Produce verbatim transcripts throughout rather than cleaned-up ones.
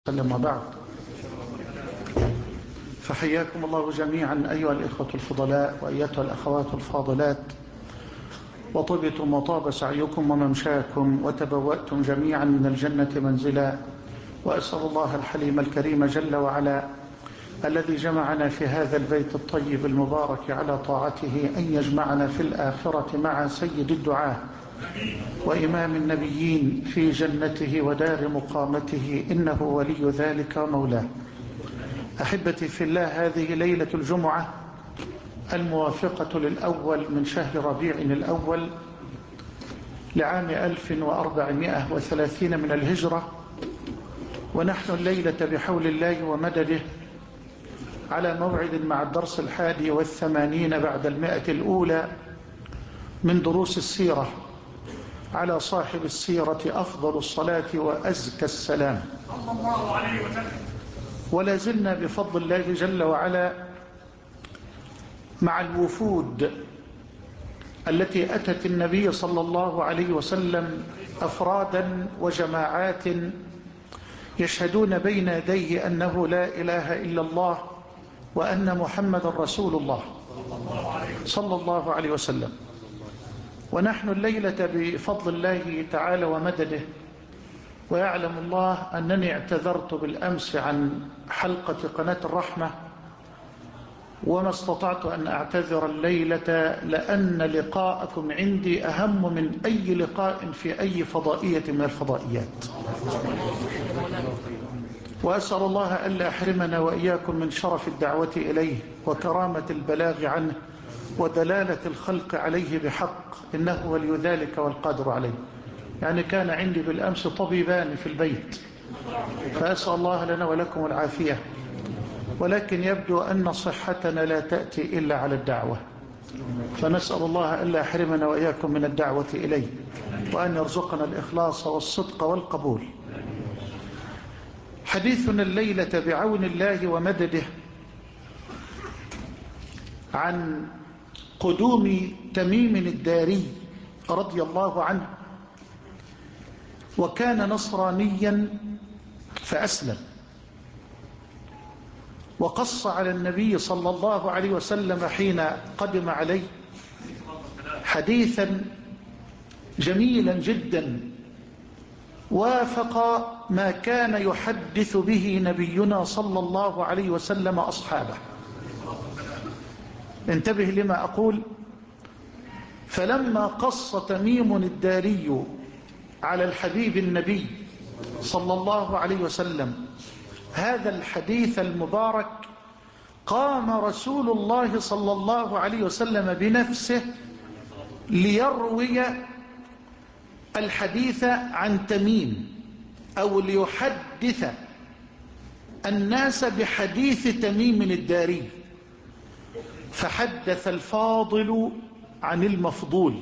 وسلم وبعد. فحياكم الله جميعا أيها الإخوة الفضلاء وأيتها الأخوات الفاضلات، وطبتم وطاب سعيكم وممشاكم وتبوأتم جميعا من الجنة منزلا، وأسأل الله الحليم الكريم جل وعلا الذي جمعنا في هذا البيت الطيب المبارك على طاعته أن يجمعنا في الآخرة مع سيد الدعاة وإمام النبيين في جنته ودار مقامته، إنه ولي ذلك ومولاه. أحبتي في الله، هذه ليلة الجمعة الموافقة للأول من شهر ربيع الأول لعام ألف وأربعمائة وثلاثين من الهجرة، ونحن الليلة بحول الله ومدده على موعد مع الدرس الحادي والثمانين بعد المائة الأولى من دروس السيرة على صاحب السيرة أفضل الصلاة وأزكى السلام، صلى الله عليه وسلم. ولا زلنا بفضل الله جل وعلا مع الوفود التي أتت النبي صلى الله عليه وسلم أفرادا وجماعات يشهدون بين يديه أنه لا إله إلا الله وأن محمد رسول الله صلى الله عليه وسلم. ونحن الليلة بفضل الله تعالى ومدده، ويعلم الله أنني اعتذرت بالأمس عن حلقة قناة الرحمة وما استطعت أن أعتذر الليلة، لأن لقاءكم عندي أهم من أي لقاء في أي فضائية من الفضائيات، وأسأل الله ألا أحرمنا وإياكم من شرف الدعوة إليه وكرامة البلاغ عنه ودلالة الخلق عليه بحق، إنه ولي ذلك والقادر عليه. يعني كان عندي بالأمس طبيبان في البيت، فأسأل الله لنا ولكم العافية، ولكن يبدو أن صحتنا لا تأتي إلا على الدعوة، فنسأل الله ألا يحرمنا وإياكم من الدعوة إليه، وأن يرزقنا الإخلاص والصدق والقبول. حديثنا الليلة بعون الله ومدده عن قدوم تميم الداري رضي الله عنه، وكان نصرانيا فأسلم، وقص على النبي صلى الله عليه وسلم حين قدم عليه حديثا جميلا جدا وافق ما كان يحدث به نبينا صلى الله عليه وسلم أصحابه. انتبه لما أقول. فلما قص تميم الداري على الحبيب النبي صلى الله عليه وسلم هذا الحديث المبارك، قام رسول الله صلى الله عليه وسلم بنفسه ليروي الحديث عن تميم، أو ليحدث الناس بحديث تميم الداري. فحدث الفاضل عن المفضول،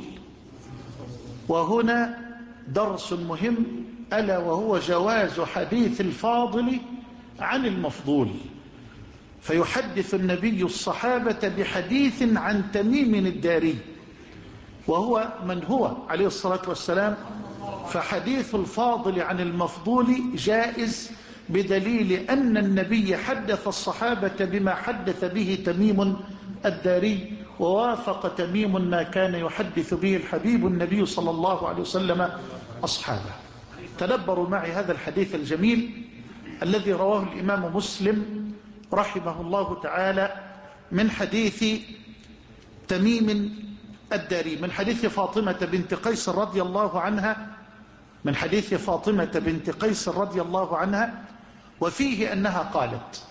وهنا درس مهم، ألا وهو جواز حديث الفاضل عن المفضول. فيحدث النبي الصحابة بحديث عن تميم الداري، وهو من هو عليه الصلاة والسلام. فحديث الفاضل عن المفضول جائز بدليل أن النبي حدث الصحابة بما حدث به تميم الداري، ووافق تميم ما كان يحدث به الحبيب النبي صلى الله عليه وسلم أصحابه. تدبروا معي هذا الحديث الجميل الذي رواه الإمام مسلم رحمه الله تعالى من حديث تميم الداري، من حديث فاطمة بنت قيس رضي الله عنها، من حديث فاطمة بنت قيس رضي الله عنها، وفيه أنها قالت: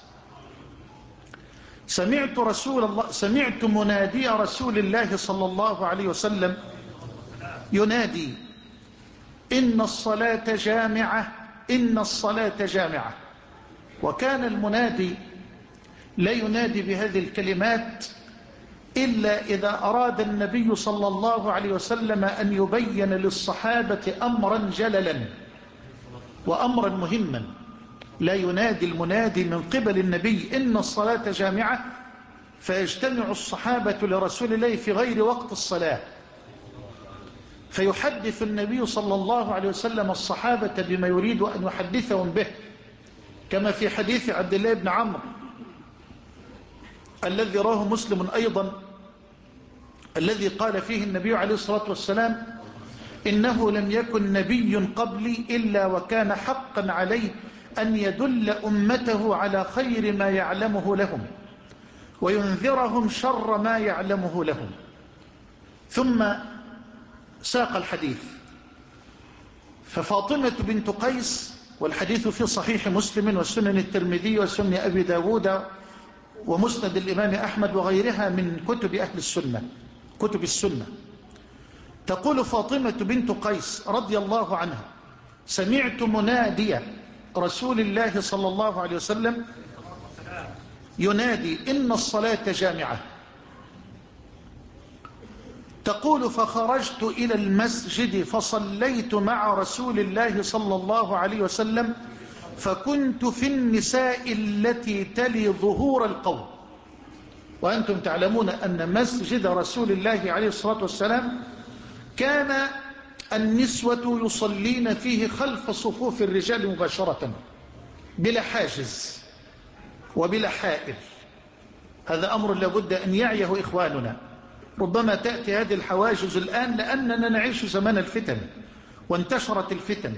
سمعت رسول الله سمعت منادي رسول الله صلى الله عليه وسلم ينادي: إن الصلاة جامعة، إن الصلاة جامعة. وكان المنادي لا ينادي بهذه الكلمات إلا إذا أراد النبي صلى الله عليه وسلم أن يبين للصحابة أمرا جللا وأمرا مهما. لا ينادي المنادي من قبل النبي إن الصلاة جامعة فيجتمع الصحابة لرسول الله في غير وقت الصلاة، فيحدث النبي صلى الله عليه وسلم الصحابة بما يريد أن يحدثهم به، كما في حديث عبد الله بن عمرو الذي راه مسلم أيضا، الذي قال فيه النبي عليه الصلاة والسلام: إنه لم يكن نبي قبلي إلا وكان حقا عليه أن يدل أمته على خير ما يعلمه لهم وينذرهم شر ما يعلمه لهم. ثم ساق الحديث. ففاطمة بنت قيس، والحديث في صحيح مسلم وسنن الترمذي وسنن أبي داود ومسند الإمام أحمد وغيرها من كتب أهل السنة، كتب السنة، تقول فاطمة بنت قيس رضي الله عنها: سمعت منادي رسول الله صلى الله عليه وسلم ينادي: إن الصلاة جامعة. تقول: فخرجت إلى المسجد فصليت مع رسول الله صلى الله عليه وسلم، فكنت في النساء التي تلي ظهور القوم. وأنتم تعلمون أن مسجد رسول الله عليه الصلاة والسلام كان النسوة يصلين فيه خلف صفوف الرجال مباشرة بلا حاجز وبلا حائل. هذا أمر لابد أن يعيه إخواننا. ربما تأتي هذه الحواجز الآن لأننا نعيش زمان الفتن وانتشرت الفتن،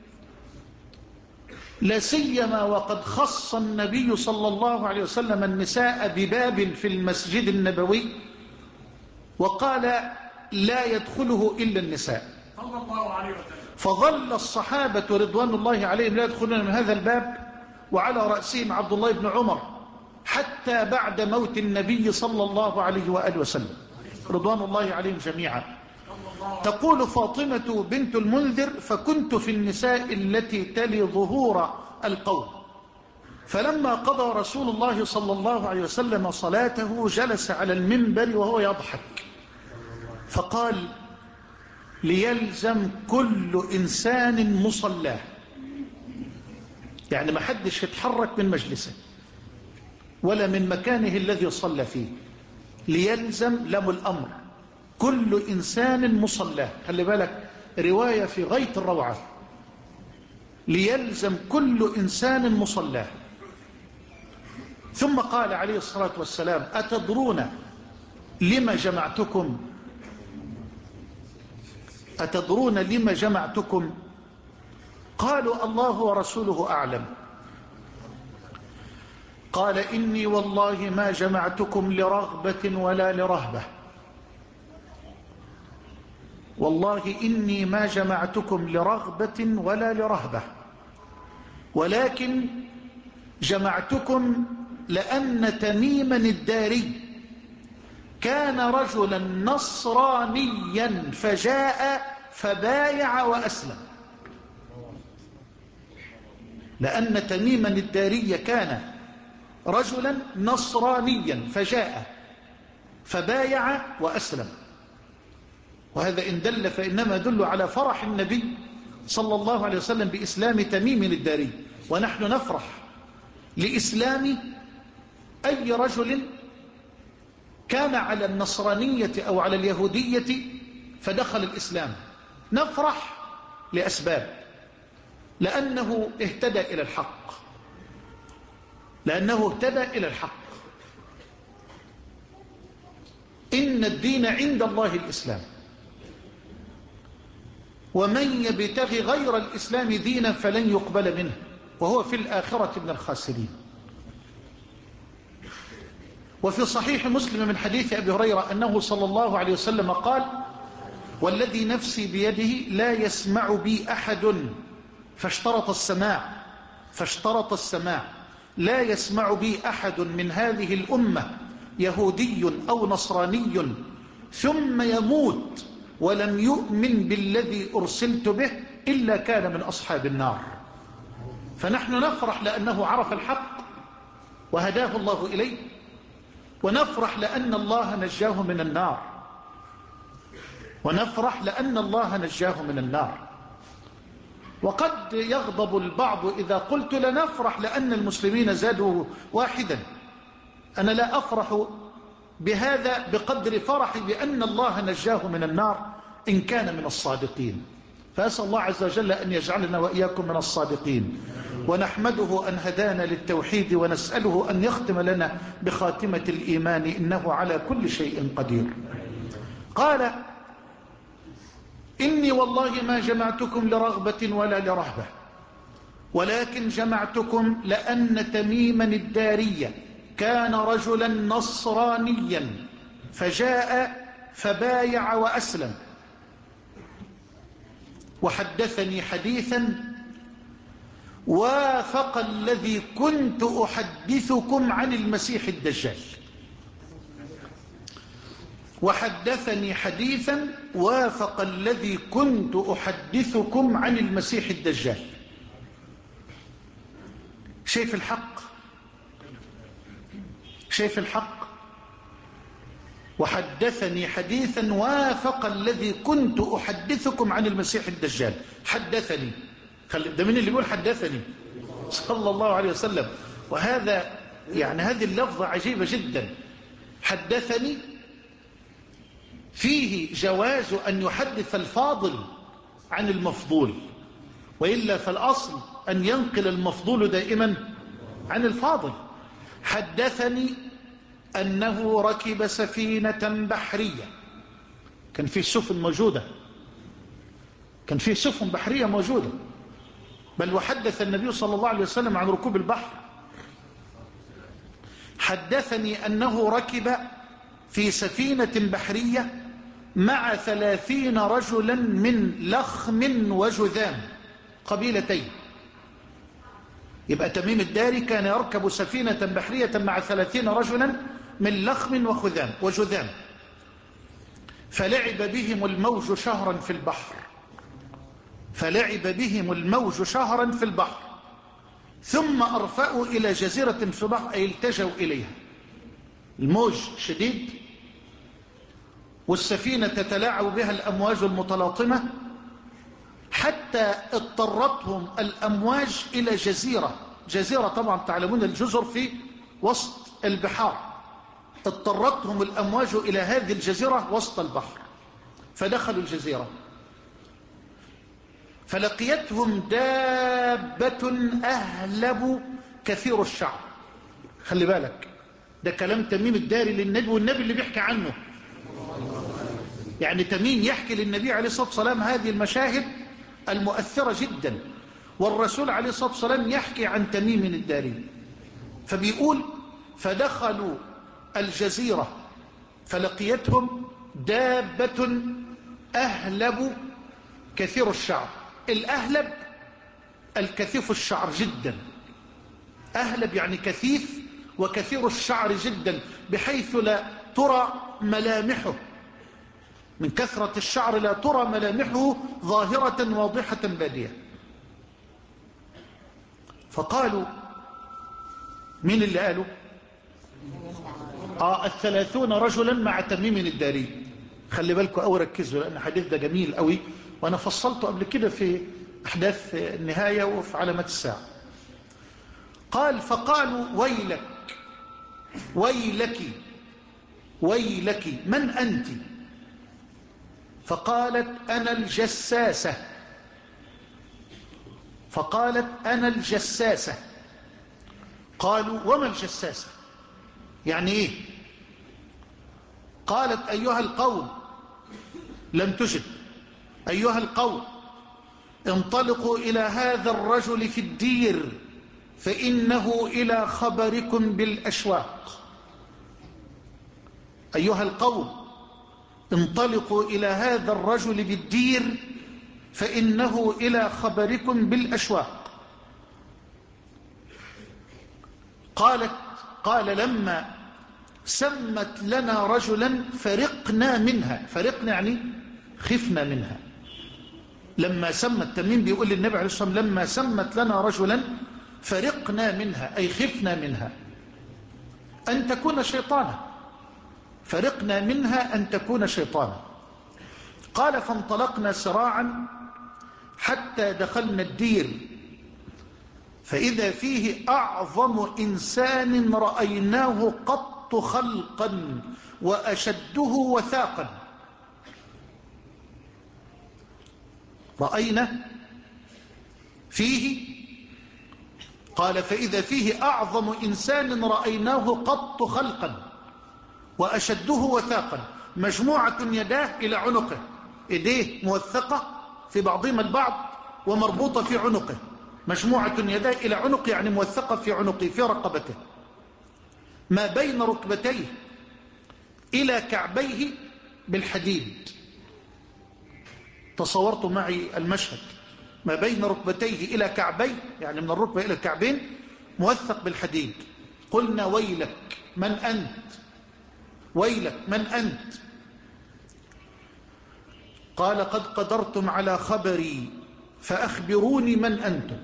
لا سيما وقد خص النبي صلى الله عليه وسلم النساء بباب في المسجد النبوي وقال: لا يدخله إلا النساء. صلى الله عليه وسلم. فظل الصحابة رضوان الله عليهم لا يدخلون من هذا الباب، وعلى رأسهم عبد الله بن عمر، حتى بعد موت النبي صلى الله عليه وآله وسلم رضوان الله عليهم جميعا. تقول فاطمة بنت المنذر: فكنت في النساء التي تلي ظهور القوم، فلما قضى رسول الله صلى الله عليه وسلم صلاته جلس على المنبر وهو يضحك فقال: ليلزم كل إنسان مصلاه. يعني ما حدش يتحرك من مجلسه ولا من مكانه الذي صلى فيه. ليلزم لم الأمر كل إنسان مصلاه. خلي بالك، رواية في غاية الروعة. ليلزم كل إنسان مصلاه. ثم قال عليه الصلاة والسلام: أتدرون لما جمعتكم؟ أتدرون لما جمعتكم؟ قالوا: الله ورسوله أعلم. قال: إني والله ما جمعتكم لرغبة ولا لرهبة، والله إني ما جمعتكم لرغبة ولا لرهبة، ولكن جمعتكم لأن تميما الداري كان رجلا نصرانيا فجاء فبايع وأسلم. لأن تميما الداري كان رجلا نصرانيا فجاء فبايع وأسلم. وهذا إن دل فإنما دل على فرح النبي صلى الله عليه وسلم بإسلام تميم الداري. ونحن نفرح لإسلام أي رجل كان على النصرانية أو على اليهودية فدخل الإسلام. نفرح لأسباب: لأنه اهتدى إلى الحق، لأنه اهتدى إلى الحق. إن الدين عند الله الإسلام، ومن يبتغي غير الإسلام دينا فلن يقبل منه وهو في الآخرة من الخاسرين. وفي صحيح مسلم من حديث أبي هريرة أنه صلى الله عليه وسلم قال: والذي نفسي بيده لا يسمع بي أحد، فاشترط السماع فاشترط السماع لا يسمع بي أحد من هذه الأمة يهودي أو نصراني ثم يموت ولم يؤمن بالذي أرسلت به إلا كان من أصحاب النار. فنحن نفرح لأنه عرف الحق وهداه الله إليه، ونفرح لأن الله نجاه من النار ونفرح لأن الله نجاه من النار. وقد يغضب البعض إذا قلت لنفرح لأن المسلمين زادوا واحدا. أنا لا أفرح بهذا بقدر فرحي بأن الله نجاه من النار إن كان من الصادقين. فأسأل الله عز وجل أن يجعلنا وإياكم من الصادقين، ونحمده أن هدانا للتوحيد، ونسأله أن يختم لنا بخاتمة الإيمان، إنه على كل شيء قدير. قال: إني والله ما جمعتكم لرغبة ولا لرهبة، ولكن جمعتكم لأن تميما الداري كان رجلا نصرانيا فجاء فبايع وأسلم، وحدثني حديثا وافق الذي كنت أحدثكم عن المسيح الدجال. وحدثني حديثا وافق الذي كنت أحدثكم عن المسيح الدجال. شايف الحق؟ شايف الحق؟ وحدثني حديثا وافق الذي كنت أحدثكم عن المسيح الدجال. حدثني، ده من اللي يقول حدثني؟ صلى الله عليه وسلم. وهذا يعني هذه اللفظة عجيبة جدا. حدثني فيه جواز أن يحدث الفاضل عن المفضول، وإلا فالأصل أن ينقل المفضول دائما عن الفاضل. حدثني أنه ركب سفينة بحرية، كان فيه سفن موجودة، كان فيه سفن بحرية موجودة، بل وحدث النبي صلى الله عليه وسلم عن ركوب البحر. حدثني أنه ركب في سفينة بحرية مع ثلاثين رجلا من لخم وجذام، قبيلتين. يبقى تميم الداري كان يركب سفينة بحرية مع ثلاثين رجلا من لخم وخذام وجذام، فلعب بهم الموج شهرا في البحر فلعب بهم الموج شهرا في البحر ثم أرفأوا إلى جزيرة في البحر، أي التجوا إليها. الموج شديد والسفينة تتلاعب بها الأمواج المتلاطمة، حتى اضطرتهم الأمواج إلى جزيرة. جزيرة طبعا تعلمون الجزر في وسط البحار، اضطرتهم الأمواج إلى هذه الجزيرة وسط البحر، فدخلوا الجزيرة فلقيتهم دابة أهلب كثير الشعر. خلي بالك، ده كلام تميم الداري للنبي، والنبي اللي بيحكي عنه. يعني تميم يحكي للنبي عليه الصلاة والسلام هذه المشاهد المؤثرة جدا، والرسول عليه الصلاة والسلام يحكي عن تميم الداري. فبيقول: فدخلوا الجزيرة فلقيتهم دابة أهلب كثير الشعر. الأهلب الكثيف الشعر جدا، أهلب يعني كثيف وكثير الشعر جدا، بحيث لا ترى ملامحه، من كثرة الشعر لا ترى ملامحه ظاهرة واضحة بادية. فقالوا، مين اللي قالوا؟ آه الثلاثون رجلا مع تميم الداري. خلي بالكم أو ركزوا، لأن الحديث ده جميل قوي، وأنا فصلته قبل كده في أحداث النهاية وفي علامات الساعة. قال: فقالوا: ويلك ويلك ويلك، من أنت؟ فقالت: أنا الجساسة. فقالت: أنا الجساسة. قالوا: وما الجساسة؟ يعني إيه؟ قالت: أيها القوم، لم تجب، أيها القوم انطلقوا إلى هذا الرجل في الدير، فإنه إلى خبركم بالأشواق. أيها القوم انطلقوا إلى هذا الرجل بالدير، فإنه إلى خبركم بالأشواق. قالت قال: لما سمت لنا رجلا فرقنا منها. فرقنا يعني خفنا منها. لما سمت، تميم بيقول للنبي عليه الصلاة والسلام: لما سمت لنا رجلا فرقنا منها، أي خفنا منها أن تكون شيطانا. فرقنا منها أن تكون شيطانا. قال: فانطلقنا سراعا حتى دخلنا الدير، فإذا فيه أعظم إنسان رأيناه قط خلقا وأشده وثاقا. رأينا فيه، قال فإذا فيه أعظم إنسان رأيناه قط خلقا وأشده وثاقا، مجموعة يداه إلى عنقه، إيديه موثقة في بعضهما البعض ومربوطة في عنقه، مجموعة يداه إلى عنقه يعني موثقة في عنقه في رقبته، ما بين ركبتيه إلى كعبيه بالحديد. تصورت معي المشهد، ما بين ركبتيه إلى كعبيه يعني من الركبة إلى الكعبين موثق بالحديد. قلنا ويلك من أنت، ويلك من أنت؟ قال قد قدرتم على خبري فأخبروني من أنتم.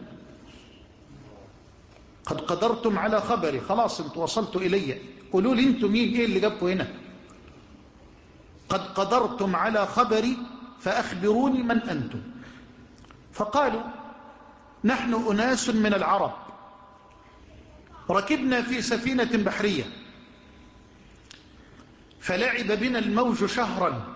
قد قدرتم على خبري، خلاص انتم وصلتوا إلي، قولوا لي انتم مين، ايه اللي جابكم هنا؟ قد قدرتم على خبري فأخبروني من أنتم. فقالوا نحن أناس من العرب ركبنا في سفينة بحرية فلعب بنا الموج شهرا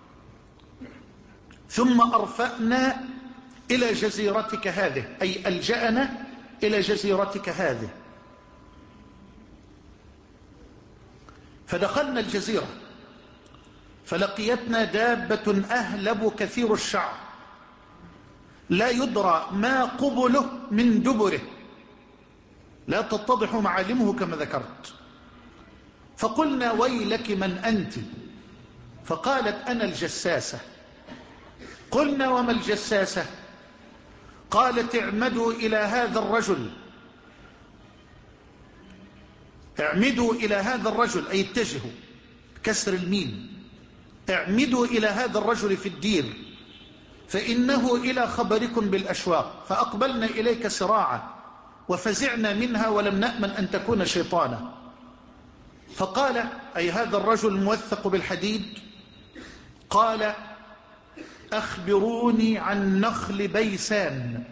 ثم أرفأنا إلى جزيرتك هذه، أي ألجأنا إلى جزيرتك هذه. فدخلنا الجزيرة فلقيتنا دابة أهلب كثير الشعر لا يدرى ما قبله من دبره، لا تتضح معالمه كما ذكرت. فقلنا ويلك من أنت؟ فقالت أنا الجساسة. قلنا وما الجساسة؟ قالت اعمدوا إلى هذا الرجل، اعمدوا إلى هذا الرجل أي اتجهوا، كسر الميم، اعمدوا إلى هذا الرجل في الدير فإنه إلى خبركم بالأشواق. فأقبلنا إليك سراعا وفزعنا منها ولم نأمن أن تكون شيطانا. فقال أي هذا الرجل الموثق بالحديد، قال أخبروني عن نخل بيسان.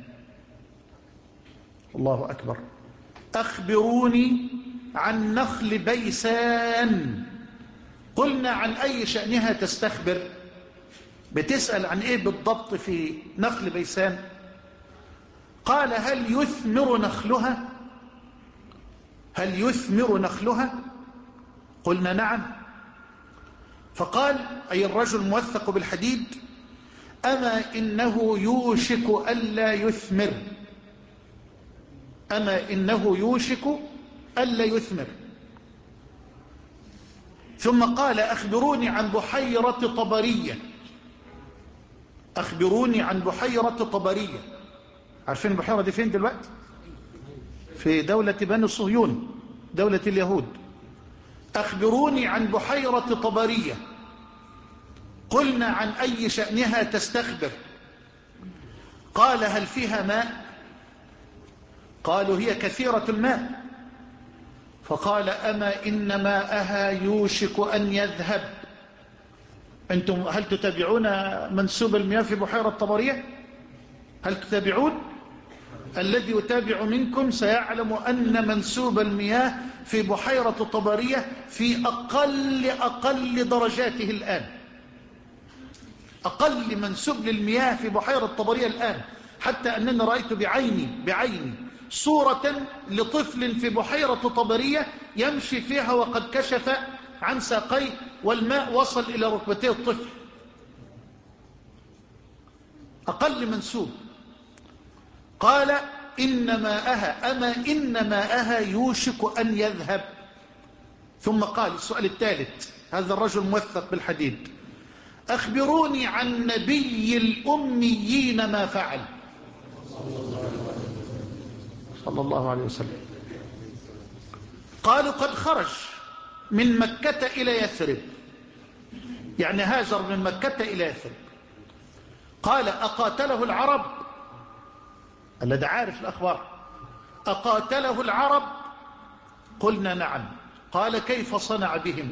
الله أكبر، أخبروني عن نخل بيسان. قلنا عن أي شأنها تستخبر؟ بتسأل عن إيه بالضبط في نخل بيسان؟ قال هل يثمر نخلها؟ هل يثمر نخلها؟ قلنا نعم. فقال أي الرجل موثق بالحديد أما إنه يوشك ألا يثمر، أما إنه يوشك ألا يثمر. ثم قال أخبروني عن بحيرة طبرية، أخبروني عن بحيرة طبرية. عارفين البحيرة دي فين دلوقتي؟ في دولة بني صهيون، دولة اليهود. أخبروني عن بحيرة طبرية. قلنا عن أي شأنها تستخبر؟ قال هل فيها ماء؟ قالوا هي كثيرة الماء. فقال أما إن ماءها يوشك أن يذهب. أنتم هل تتابعون منسوب المياه في بحيرة طبرية؟ هل تتابعون؟ الذي يتابع منكم سيعلم أن منسوب المياه في بحيرة طبرية في أقل أقل درجاته الآن، أقل منسوب للمياه في بحيرة طبرية الآن، حتى أنني رأيت بعيني بعيني صورة لطفل في بحيرة طبرية يمشي فيها وقد كشف عن ساقيه والماء وصل إلى ركبتي الطفل، أقل منسوب. قال إن ماءها أما إن ماءها يوشك أن يذهب. ثم قال السؤال الثالث، هذا الرجل موثق بالحديد، أخبروني عن نبي الأميين ما فعل صلى الله عليه وسلم. قالوا قد خرج من مكة إلى يثرب، يعني هاجر من مكة إلى يثرب. قال أقاتله العرب؟ الذي عارف الأخبار، أقاتله العرب؟ قلنا نعم. قال كيف صنع بهم؟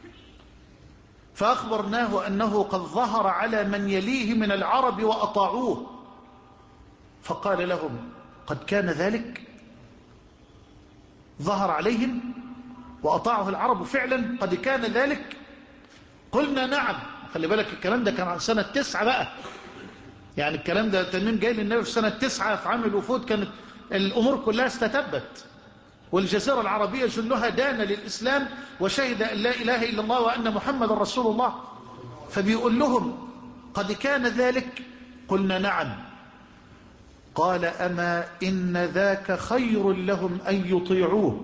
فأخبرناه أنه قد ظهر على من يليه من العرب وأطاعوه. فقال لهم قد كان ذلك؟ ظهر عليهم وأطاعه العرب فعلا؟ قد كان ذلك؟ قلنا نعم. خلي بالك الكلام ده كان عن سنة تسعة بقى، يعني الكلام ده تميم جاي للنبي في سنة تسعة في عام الوفود، كانت الأمور كلها استتبت، والجزيرة العربية جلها دان للإسلام وشهد أن لا إله إلا الله وأن محمد رسول الله. فبيقول لهم قد كان ذلك؟ قلنا نعم. قال أما إن ذاك خير لهم أن يطيعوه.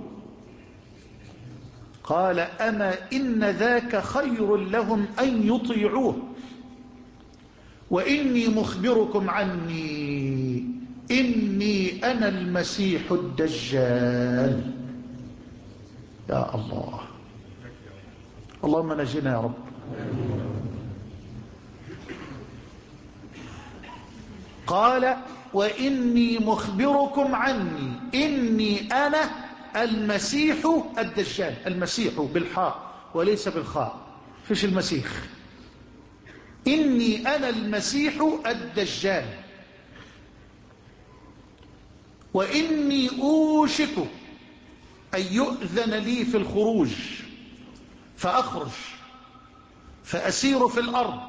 قال أما إن ذاك خير لهم أن يطيعوه وإني مخبركم عني إني أنا المسيح الدجال. يا الله، اللهم نجنا يا رب. قال وإني مخبركم عني إني أنا المسيح الدجال. المسيح بالحاء وليس بالخاء، فيش المسيح. إني أنا المسيح الدجال وإني أوشك أن يؤذن لي في الخروج فأخرج فأسير في الأرض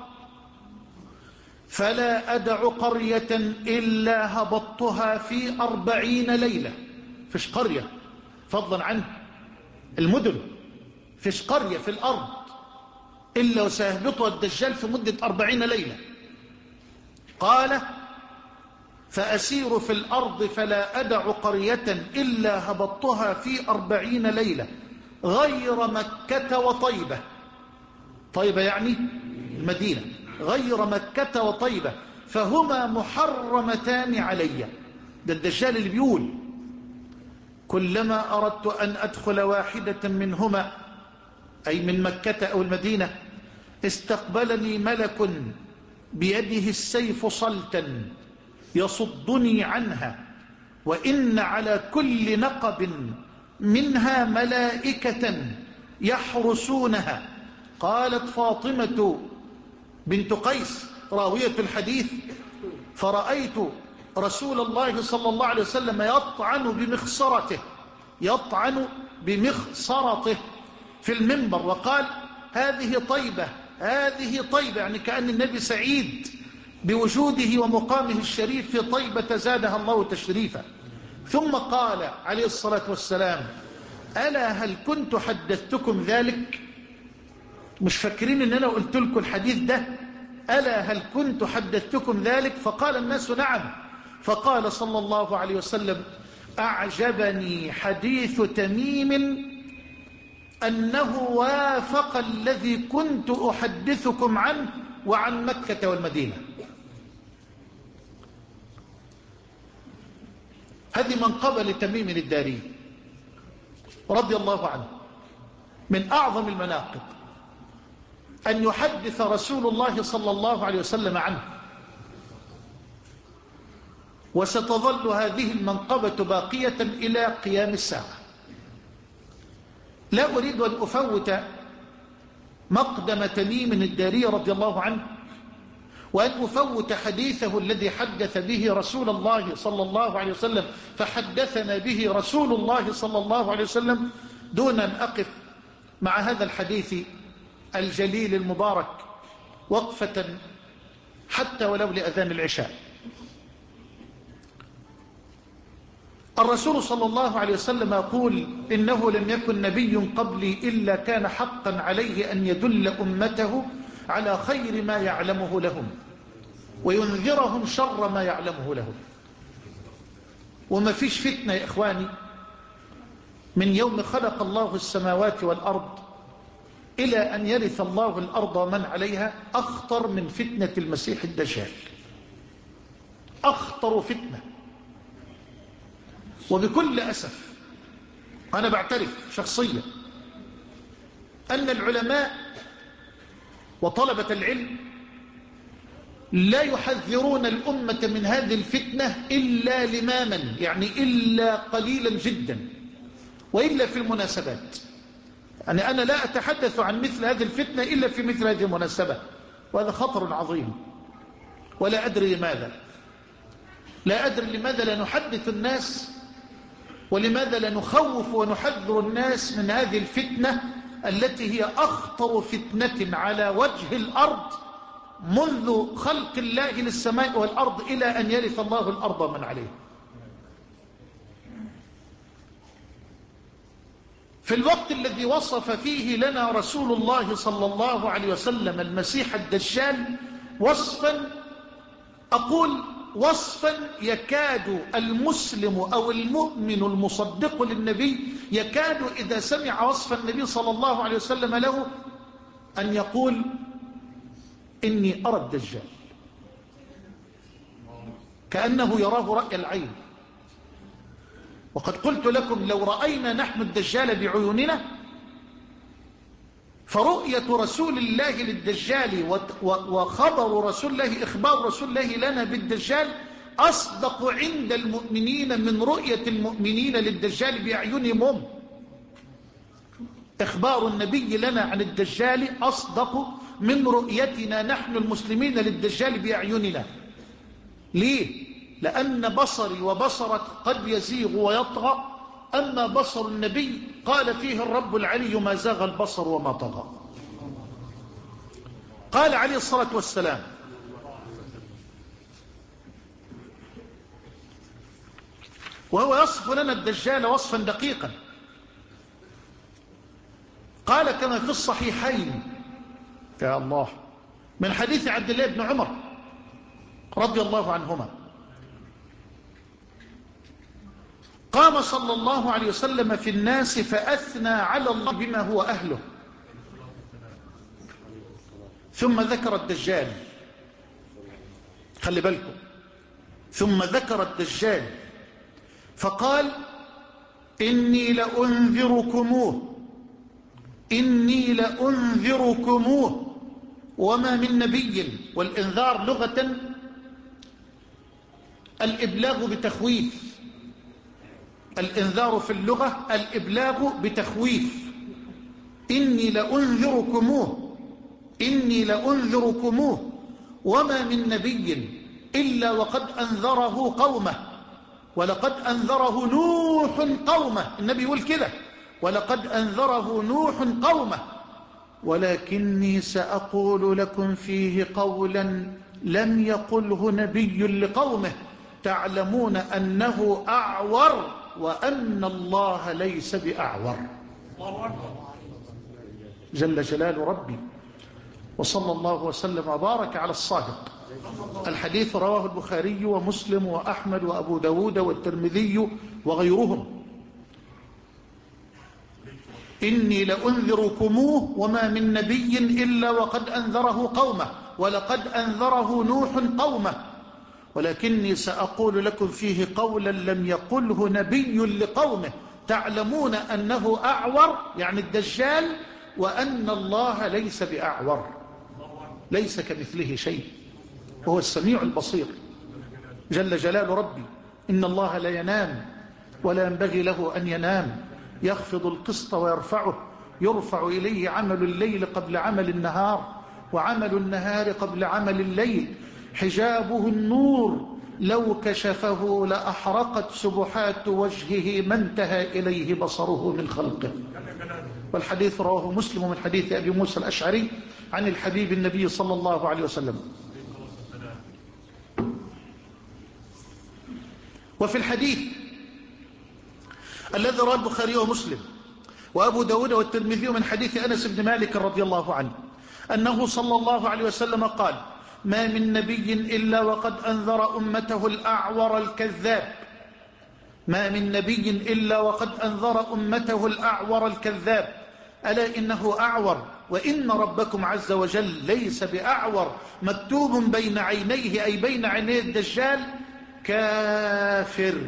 فلا أدع قرية إلا هبطتها في أربعين ليلة. فيش قرية فضلا عن المدن، فيش قرية في الأرض إلا وسيهبطها الدجال في مدة أربعين ليلة. قال فأسير في الأرض فلا أدع قرية إلا هبطتها في أربعين ليلة غير مكة وطيبة. طيبة يعني المدينة، غير مكة وطيبة فهما محرمتان علي. ده الدجال اللي بيقول كلما أردت أن أدخل واحدة منهما أي من مكة أو المدينة استقبلني ملك بيده السيف صلتا يصدني عنها وإن على كل نقب منها ملائكة يحرسونها. قالت فاطمة بنت قيس راوية الحديث فرأيت رسول الله صلى الله عليه وسلم يطعن بمخصرته يطعن بمخصرته في المنبر وقال هذه طيبة هذه طيبة، يعني كأن النبي سعيد بوجوده ومقامه الشريف في طيبة زادها الله تشريفا. ثم قال عليه الصلاة والسلام ألا هل كنت حدثتكم ذلك؟ مش فاكرين ان انا قلت لكم الحديث ده؟ ألا هل كنت حدثتكم ذلك؟ فقال الناس نعم. فقال صلى الله عليه وسلم أعجبني حديث تميم أنه وافق الذي كنت أحدثكم عنه وعن مكة والمدينة. هذه منقبة لتميم الداري رضي الله عنه، من أعظم المناقب أن يحدث رسول الله صلى الله عليه وسلم عنه، وستظل هذه المنقبة باقية إلى قيام الساعة. لا أريد أن أفوت مقدم تميم الداري رضي الله عنه وأن أفوت حديثه الذي حدث به رسول الله صلى الله عليه وسلم، فحدثنا به رسول الله صلى الله عليه وسلم، دون أن أقف مع هذا الحديث الجليل المبارك وقفة حتى ولو لأذان العشاء. الرسول صلى الله عليه وسلم يقول إنه لم يكن نبي قبلي إلا كان حقا عليه أن يدل أمته على خير ما يعلمه لهم وينذرهم شر ما يعلمه لهم. وما فيش فتنة يا إخواني من يوم خلق الله السماوات والأرض إلى أن يرث الله الأرض ومن عليها أخطر من فتنة المسيح الدجال. أخطر فتنة. وبكل أسف أنا بعترف شخصيا أن العلماء وطلبة العلم لا يحذرون الأمة من هذه الفتنة إلا لماما، يعني إلا قليلا جدا، وإلا في المناسبات. يعني أنا لا أتحدث عن مثل هذه الفتنة إلا في مثل هذه المناسبة، وهذا خطر عظيم. ولا أدري لماذا لا أدري لماذا لا نحدث الناس، ولماذا لا نخوف ونحذر الناس من هذه الفتنة التي هي أخطر فتنة على وجه الأرض منذ خلق الله للسماء والأرض إلى أن يرث الله الأرض من عليه. في الوقت الذي وصف فيه لنا رسول الله صلى الله عليه وسلم المسيح الدجال وصفا، أقول وصفا يكاد المسلم أو المؤمن المصدق للنبي يكاد إذا سمع وصف النبي صلى الله عليه وسلم له أن يقول إني أرى الدجال، كأنه يراه رأي العين. وقد قلت لكم لو رأينا نحن الدجال بعيوننا فرؤية رسول الله للدجال وخبر رسول الله إخبار رسول الله لنا بالدجال أصدق عند المؤمنين من رؤية المؤمنين للدجال بأعينهم هم. إخبار النبي لنا عن الدجال أصدق من رؤيتنا نحن المسلمين للدجال بأعيننا. ليه؟ لأن بصري وبصرك قد يزيغ ويطغى، أما بصر النبي قال فيه الرب العلي ما زاغ البصر وما طغى. قال عليه الصلاة والسلام وهو يصف لنا الدجال وصفا دقيقا، قال كما في الصحيحين يا الله من حديث عبد الله بن عمر رضي الله عنهما قام صلى الله عليه وسلم في الناس فأثنى على الله بما هو أهله، ثم ذكر الدجال، خلي بالكم، ثم ذكر الدجال فقال إني لأنذركموه إني لأنذركموه وما من نبي. والإنذار لغة الإبلاغ بتخويف، الإنذار في اللغة الإبلاغ بتخويف. إني لأنذركموه إني لأنذركموه وما من نبي إلا وقد أنذره قومه، ولقد أنذره نوح قومه، النبي يقول كده، ولقد أنذره نوح قومه ولكني سأقول لكم فيه قولا لم يقله نبي لقومه تعلمون أنه أعور وأن الله ليس بأعور. جل جلال ربي. وصلى الله وسلم وبارك على الصادق. الحديث رواه البخاري ومسلم وأحمد وأبو داود والترمذي وغيرهم. إني لأنذركموه وما من نبي إلا وقد أنذره قومه ولقد أنذره نوح قومه ولكني سأقول لكم فيه قولا لم يقله نبي لقومه تعلمون أنه أعور يعني الدجال وأن الله ليس بأعور، ليس كمثله شيء وهو السميع البصير جل جلال ربي. إن الله لا ينام ولا ينبغي له أن ينام، يخفض القسط ويرفعه، يرفع إليه عمل الليل قبل عمل النهار وعمل النهار قبل عمل الليل، حجابه النور لو كشفه لأحرقت سبحات وجهه ما انتهى إليه بصره من خلقه. والحديث رواه مسلم من حديث أبي موسى الأشعري عن الحبيب النبي صلى الله عليه وسلم. وفي الحديث الذي رواه البخاري ومسلم وأبو داود والترمذي من حديث أنس بن مالك رضي الله عنه أنه صلى الله عليه وسلم قال ما من نبي إلا وقد أنذر أمته الأعور الكذاب ما من نبي إلا وقد أنذر أمته الأعور الكذاب ألا إنه أعور وإن ربكم عز وجل ليس بأعور مكتوب بين عينيه أي بين عيني الدجال كافر.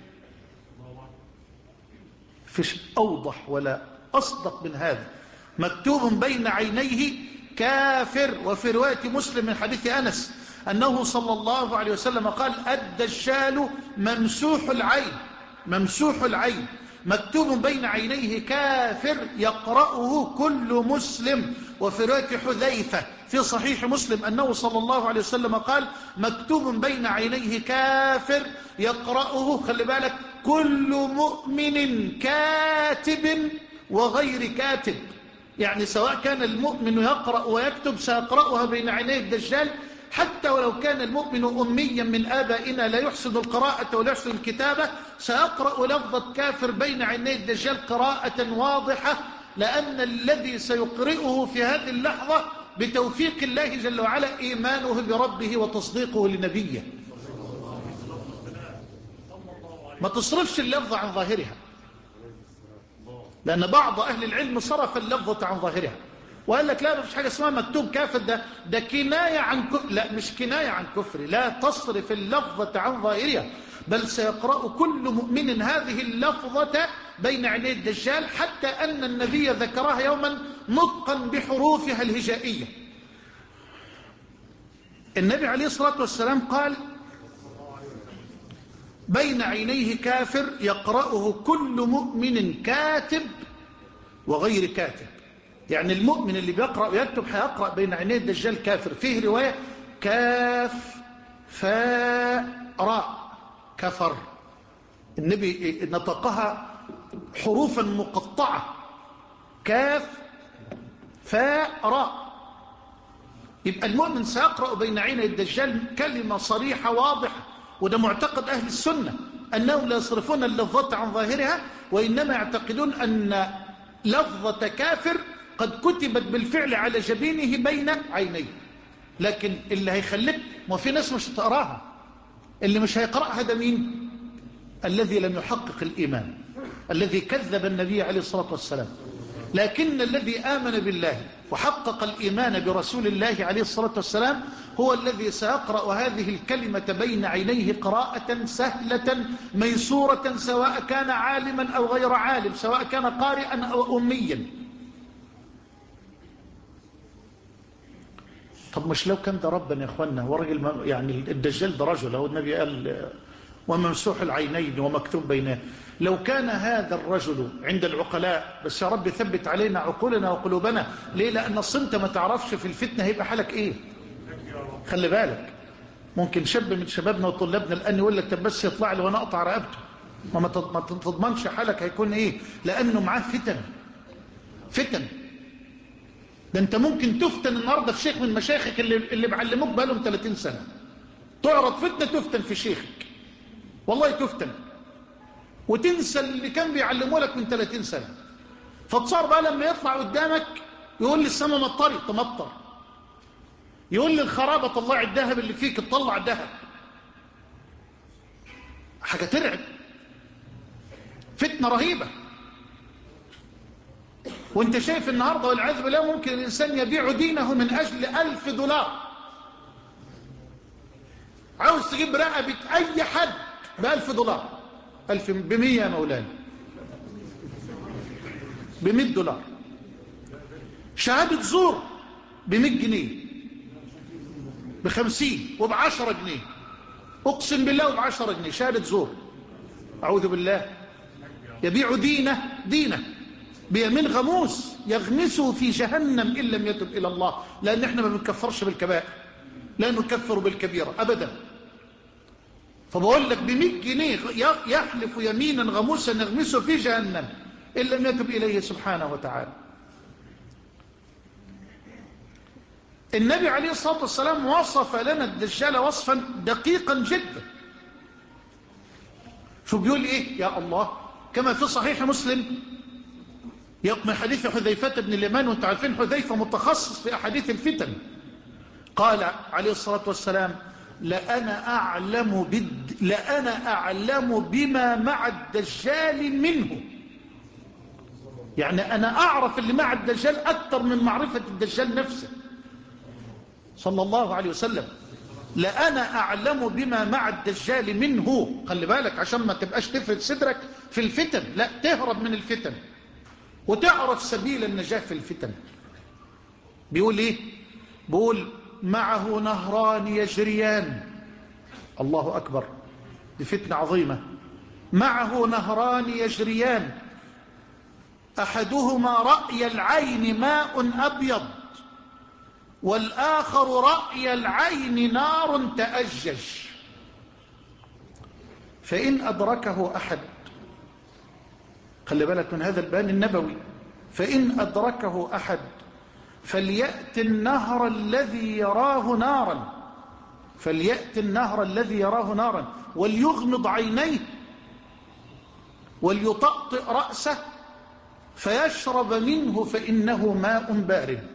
فيش أوضح ولا أصدق من هذا، مكتوب بين عينيه كافر. وفي رواية مسلم من حديث أنس أنه صلى الله عليه وسلم قال الدجال ممسوح العين ممسوح العين مكتوب بين عينيه كافر يقرأه كل مسلم. وفي رواية حذيفة في صحيح مسلم أنه صلى الله عليه وسلم قال مكتوب بين عينيه كافر يقرأه خلي بالك كل مؤمن كاتب وغير كاتب. يعني سواء كان المؤمن يقرأ ويكتب سيقرأها بين عيني الدجال، حتى ولو كان المؤمن أميا من آبائنا لا يحسن القراءة ولا يحسن الكتابة، سيقرأ لفظة كافر بين عيني الدجال قراءة واضحة، لأن الذي سيقرئه في هذه اللحظة بتوفيق الله جل وعلا إيمانه بربه وتصديقه لنبيه. ما تصرفش اللفظة عن ظاهرها، لأن بعض أهل العلم صرف اللفظة عن ظاهرها وقال لك لا، ما فيش حاجة اسمها مكتوب كافر، ده ده كناية عن كفر. لا، مش كناية عن كفر، لا تصرف اللفظة عن ظاهرها، بل سيقرأ كل مؤمن هذه اللفظة بين عيني الدجال، حتى أن النبي ذكرها يوما نطقا بحروفها الهجائية. النبي عليه الصلاة والسلام قال بين عينيه كافر يقرأه كل مؤمن كاتب وغير كاتب. يعني المؤمن اللي بيقرأ ويكتب هيقرأ بين عينيه الدجال كافر. فيه رواية كاف فاء راء كفر، النبي نطقها حروفا مقطعة، كاف فاء راء. يبقى المؤمن سيقرأ بين عيني الدجال كلمة صريحة واضحة، وده معتقد أهل السنة أنهم لا يصرفون اللفظة عن ظاهرها، وإنما يعتقدون أن لفظة كافر قد كتبت بالفعل على جبينه بين عينيه. لكن اللي هيخليك، ما في ناس مش هتقراها، اللي مش هيقرأها ده مين؟ الذي لم يحقق الإيمان، الذي كذب النبي عليه الصلاة والسلام. لكن الذي آمن بالله وحقق الإيمان برسول الله عليه الصلاة والسلام هو الذي سيقرأ هذه الكلمة بين عينيه قراءة سهلة ميسورة، سواء كان عالما أو غير عالم، سواء كان قارئا أو أميا. طب مش لو كان ده ربنا يا اخوانا، ورجل يعني الدجال ده رجل، هو النبي قال وممسوح العينين ومكتوب بينه. لو كان هذا الرجل عند العقلاء، بس يا رب ثبت علينا عقولنا وقلوبنا، ليه؟ لأن الصمت ما تعرفش في الفتنة هيبقى حالك ايه. خلي بالك، ممكن شاب من شبابنا وطلابنا الآن يقول لك طب بس يطلع لي وانا اقطع رقبته، ما تضمنش حالك هيكون ايه، لأنه معاه فتن. فتن ده انت ممكن تفتن النهارده في شيخ من مشايخك اللي اللي بعلموك بقالهم ثلاثين سنة، تعرض فتنة تفتن في شيخك، والله تفتن وتنسى اللي كان بيعلمه لك من ثلاثين سنة. فتصار بقى لما يطلع قدامك يقول لي السما مطري تمطر، يقول لي الخرابة طلع الذهب اللي فيك تطلع ذهب. حاجة ترعب، فتنة رهيبة. وانت شايف النهاردة والعياذ بالله ممكن الإنسان يبيع دينه من أجل ألف دولار. عاوز تجيب رقبة أي حد بألف دولار، ألف بمية يا مولانا، بمية دولار. شهادة زور بمية جنيه، بخمسين وبعشرة جنيه، أقسم بالله وبعشرة جنيه شهادة زور. أعوذ بالله. يبيع دينه دينه بيمين غموس يغمسه في جهنم إن لم يتب إلى الله، لأن احنا ما بنكفرش بالكبائر، لا نكفر بالكبيرة أبدا. فبقول لك بمئة جنيه يحلف يمينا غموسا يغمسه في جهنم إن لم يتب إليه سبحانه وتعالى. النبي عليه الصلاة والسلام وصف لنا الدجال وصفا دقيقا جدا. شو بيقول إيه يا الله؟ كما في صحيح مسلم من حديث حذيفة بن اليمان، وانتم عارفين حذيفة متخصص في أحاديث الفتن. قال عليه الصلاة والسلام لأنا أعلم, بد... لأنا أعلم بما مع الدجال منه. يعني أنا أعرف اللي مع الدجال أكثر من معرفة الدجال نفسه صلى الله عليه وسلم. لأنا أعلم بما مع الدجال منه. خلي بالك عشان ما تبقاش تفرد صدرك في الفتن، لا، تهرب من الفتن وتعرف سبيل النجاة في الفتن. بيقول إيه؟ بيقول معه نهران يجريان. الله أكبر، دي فتنة عظيمة. معه نهران يجريان أحدهما رأي العين ماء أبيض، والآخر رأي العين نار تأجج، فإن أدركه أحد، خلي بالك من هذا البيان النبوي، فإن أدركه أحد فليأت النهر الذي يراه نارا فليأت النهر الذي يراه نارا وليغمض عينيه وليطأطئ رأسه فيشرب منه فإنه ماء بارد.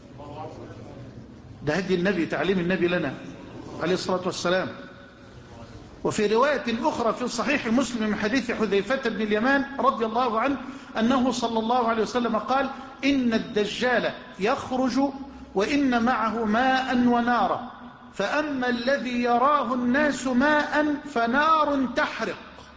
ده هدي النبي، تعليم النبي لنا عليه الصلاة والسلام. وفي رواية أخرى في صحيح مسلم من حديث حذيفة بن اليمان رضي الله عنه أنه صلى الله عليه وسلم قال: إن الدجال يخرج وإن معه ماء ونارا، فأما الذي يراه الناس ماء فنار تحرق.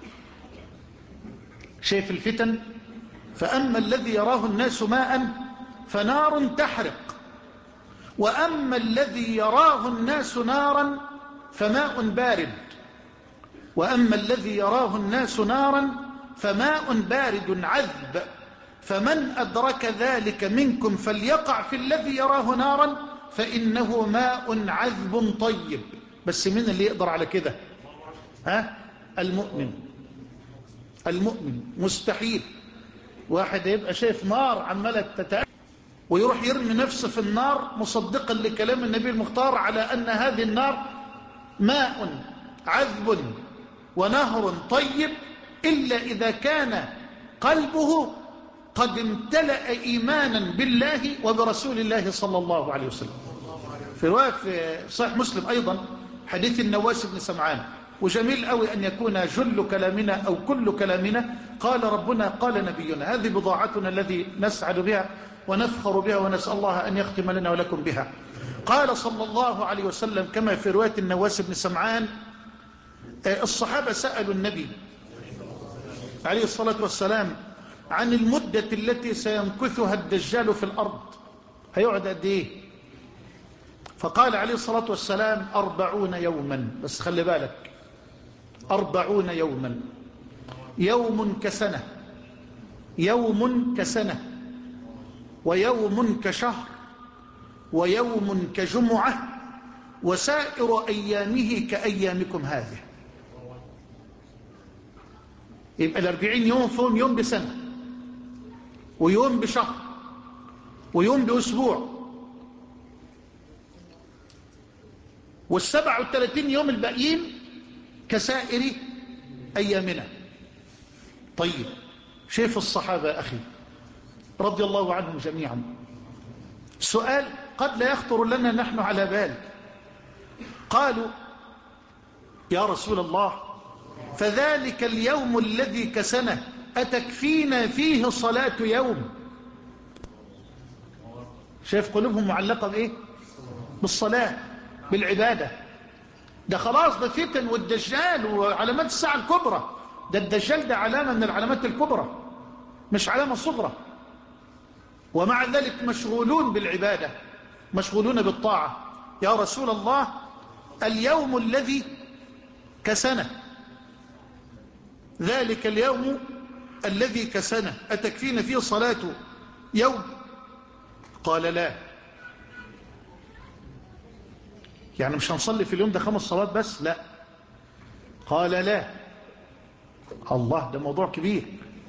شايف الفتن؟ فأما الذي يراه الناس ماء فنار تحرق، وأما الذي يراه الناس نارا فماء بارد، وأما الذي يراه الناس نارا فماء بارد عذب، فمن أدرك ذلك منكم فليقع في الذي يراه نارا فإنه ماء عذب طيب. بس مين اللي يقدر على كده؟ ها؟ المؤمن. المؤمن مستحيل واحد يبقى شايف نار عمالة تتأكد ويروح يرمي نفسه في النار مصدقا لكلام النبي المختار على أن هذه النار ماء عذب ونهر طيب، إلا إذا كان قلبه قد امتلأ إيمانا بالله وبرسول الله صلى الله عليه وسلم. في رواية في صحيح مسلم أيضا حديث النواس بن سمعان، وجميل قوي أن يكون جل كلامنا أو كل كلامنا قال ربنا قال نبينا. هذه بضاعتنا الذي نسعد بها ونفخر بها ونسأل الله أن يختم لنا ولكم بها. قال صلى الله عليه وسلم كما في رواية النواس بن سمعان: الصحابة سألوا النبي عليه الصلاة والسلام عن المدة التي سيمكثها الدجال في الأرض، هيقعد قد إيه؟ فقال عليه الصلاة والسلام: أربعون يوما. بس خلي بالك، أربعون يوما، يوم كسنة، يوم كسنة، ويوم كشهر، ويوم كجمعة، وسائر أيامه كأيامكم هذه. يبقى الأربعين يوم فيهم يوم بسنة، ويوم بشهر، ويوم بأسبوع، والسبع والثلاثين يوم الباقيين كسائر أيامنا. طيب، شايف الصحابة أخي رضي الله عنهم جميعا، سؤال قد لا يخطر لنا نحن على بال. قالوا: يا رسول الله، فذلك اليوم الذي كسنه أتكفينا فيه صلاة يوم؟ شايف قلوبهم معلقة بإيه؟ بالصلاة، بالعبادة. ده خلاص، ده فتن والدجال وعلامات الساعة الكبرى. ده الدجال ده علامة من العلامات الكبرى مش علامة صغرى، ومع ذلك مشغولون بالعبادة، مشغولون بالطاعة. يا رسول الله، اليوم الذي كسنه، ذلك اليوم الذي كسنه أتكفينا فيه صلاة يوم؟ قال: لا. يعني مش هنصلي في اليوم ده خمس صلوات بس؟ لا. قال: لا. الله، ده موضوع كبير.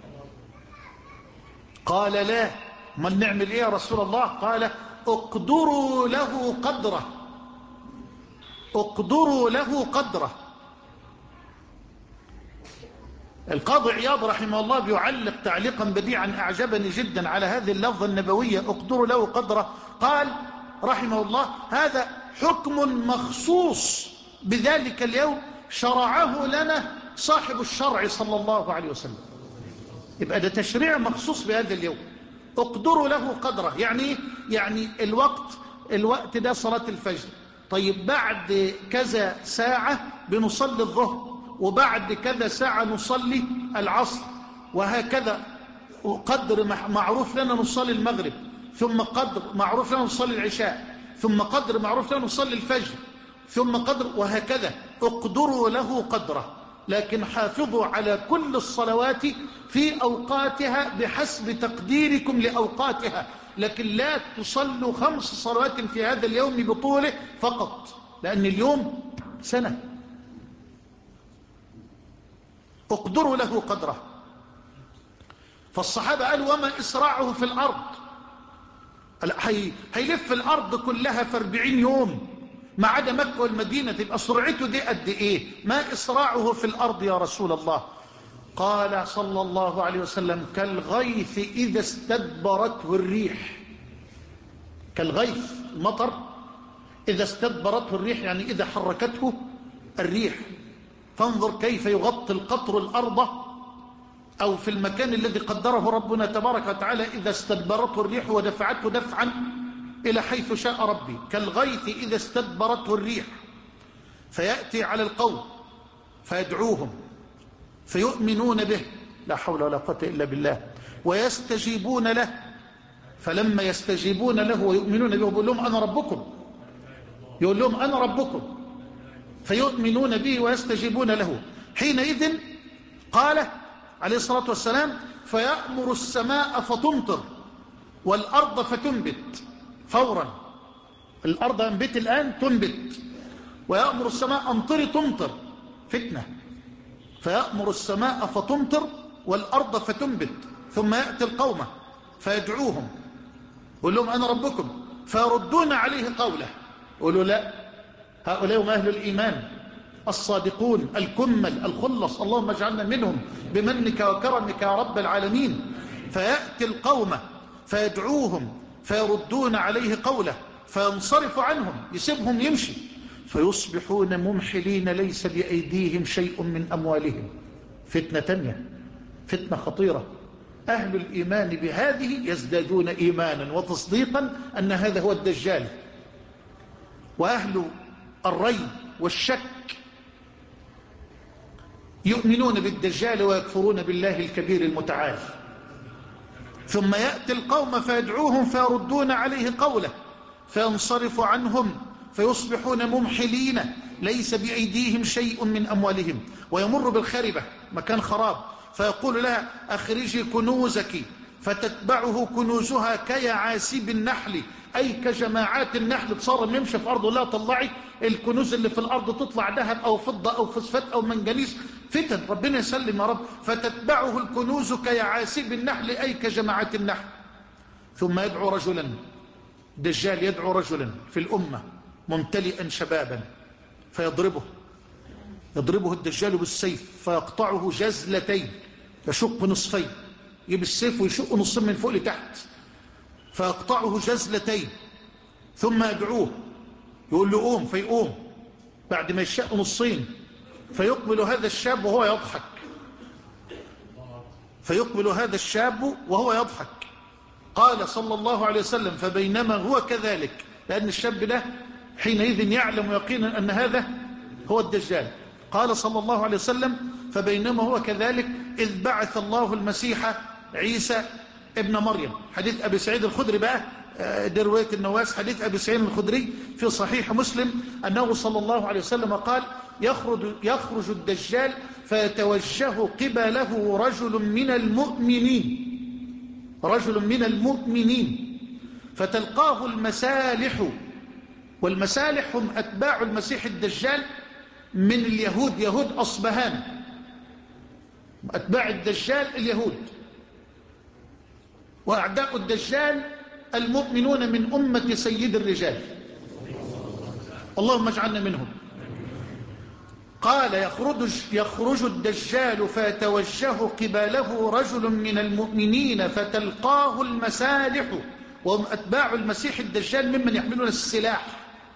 قال: لا. ما نعمل ايه يا رسول الله؟ قال: اقدروا له قدره، اقدروا له قدره. القاضي عياض رحمه الله بيعلق تعليقا بديعا أعجبني جدا على هذه اللفظة النبوية: اقدروا له قدره. قال رحمه الله: هذا حكم مخصوص بذلك اليوم شرعه لنا صاحب الشرع صلى الله عليه وسلم. يبقى ده تشريع مخصوص بهذا اليوم. اقدروا له قدره يعني يعني الوقت الوقت ده صلاة الفجر. طيب، بعد كذا ساعة بنصلي الظهر، وبعد كذا ساعة نصلي العصر، وهكذا قدر معروف لنا نصلي المغرب، ثم قدر معروف لنا نصلي العشاء، ثم قدر معروف لنا نصلي الفجر، ثم قدر، وهكذا. اقدروا له قدره، لكن حافظوا على كل الصلوات في أوقاتها بحسب تقديركم لأوقاتها، لكن لا تصلوا خمس صلوات في هذا اليوم بطوله فقط، لأن اليوم سنة. اقدروا له قدره. فالصحابة قالوا وما إسراعه في الأرض؟ هي هيلف الأرض كلها في أربعين يوم ما عدا مكة والمدينة، تبقى سرعته دي قد إيه؟ ما إسراعه في الأرض يا رسول الله؟ قال صلى الله عليه وسلم كالغيث إذا استدبرته الريح. كالغيث المطر إذا استدبرته الريح، يعني إذا حركته الريح. فانظر كيف يغطي القطر الأرض أو في المكان الذي قدره ربنا تبارك وتعالى إذا استدبرته الريح ودفعته دفعا إلى حيث شاء ربي. كالغيث إذا استدبرته الريح فيأتي على القوم فيدعوهم فيؤمنون به، لا حول ولا قوة إلا بالله، ويستجيبون له. فلما يستجيبون له ويؤمنون به يقول لهم أنا ربكم، يقول لهم أنا ربكم، فيؤمنون به ويستجيبون له. حينئذ قال عليه الصلاة والسلام فيأمر السماء فتمطر والأرض فتنبت فورا. الأرض أنبت الآن تنبت، ويأمر السماء أمطري تمطر، فتنة. فيأمر السماء فتمطر والأرض فتنبت. ثم يأتي القوم فيدعوهم يقول لهم أنا ربكم، فيردون عليه قوله، يقولوا لا، هؤلاء هم أهل الإيمان الصادقون الكمل الخلص، اللهم اجعلنا منهم بمنك وكرمك يا رب العالمين. فيأتي القوم فيدعوهم فيردون عليه قوله فينصرف عنهم، يسيبهم يمشي، فيصبحون ممحلين ليس بأيديهم شيء من أموالهم. فتنة تانية، فتنة خطيرة. أهل الإيمان بهذه يزدادون إيمانا وتصديقا أن هذا هو الدجال، وأهل الريب والشك يؤمنون بالدجال ويكفرون بالله الكبير المتعال. ثم يأتي القوم فيدعوهم فيردون عليه قوله فينصرف عنهم فيصبحون ممحلين ليس بأيديهم شيء من أموالهم. ويمر بالخربة، مكان خراب، فيقول لها أخرجي كنوزك، فتتبعه كنوزها كيعاسيب النحل، أي كجماعات النحل. تصار نمشي في أرضه لا طلعي الكنوز اللي في الأرض تطلع ذهب أو فضة أو فوسفات أو منجنيز، فتن ربنا يسلم يا رب. فتتبعه الكنوز كيعاسيب النحل أي كجماعات النحل. ثم يدعو رجلا، دجال يدعو رجلا في الأمة ممتلئا شبابا فيضربه، يضربه الدجال بالسيف فيقطعه جزلتين، يشق نصفين، يجيب السيف ويشق نصين من فوق لتحت فيقطعه جزلتين. ثم يدعوه يقول له قوم، فيقوم بعد ما يشق نصين. فيقبل هذا الشاب وهو يضحك، فيقبل هذا الشاب وهو يضحك. قال صلى الله عليه وسلم فبينما هو كذلك، لأن الشاب ده حينئذ يعلم يقينا أن هذا هو الدجال. قال صلى الله عليه وسلم فبينما هو كذلك إذ بعث الله المسيح عيسى ابن مريم. حديث أبي سعيد الخدري بقى، دي رواية النواس، حديث أبي سعيد الخدري في صحيح مسلم أنه صلى الله عليه وسلم قال يخرج, يخرج الدجال فيتوجه قبله رجل من المؤمنين، رجل من المؤمنين فتلقاه المسالح. والمسالح هم أتباع المسيح الدجال من اليهود، يهود أصبهان، أتباع الدجال اليهود. وأعداء الدجال المؤمنون من أمة سيد الرجال، اللهم اجعلنا منهم. قال يخرج, يخرج الدجال فيتوجه قباله رجل من المؤمنين فتلقاه المسالح، وهم أتباع المسيح الدجال ممن يحملون السلاح.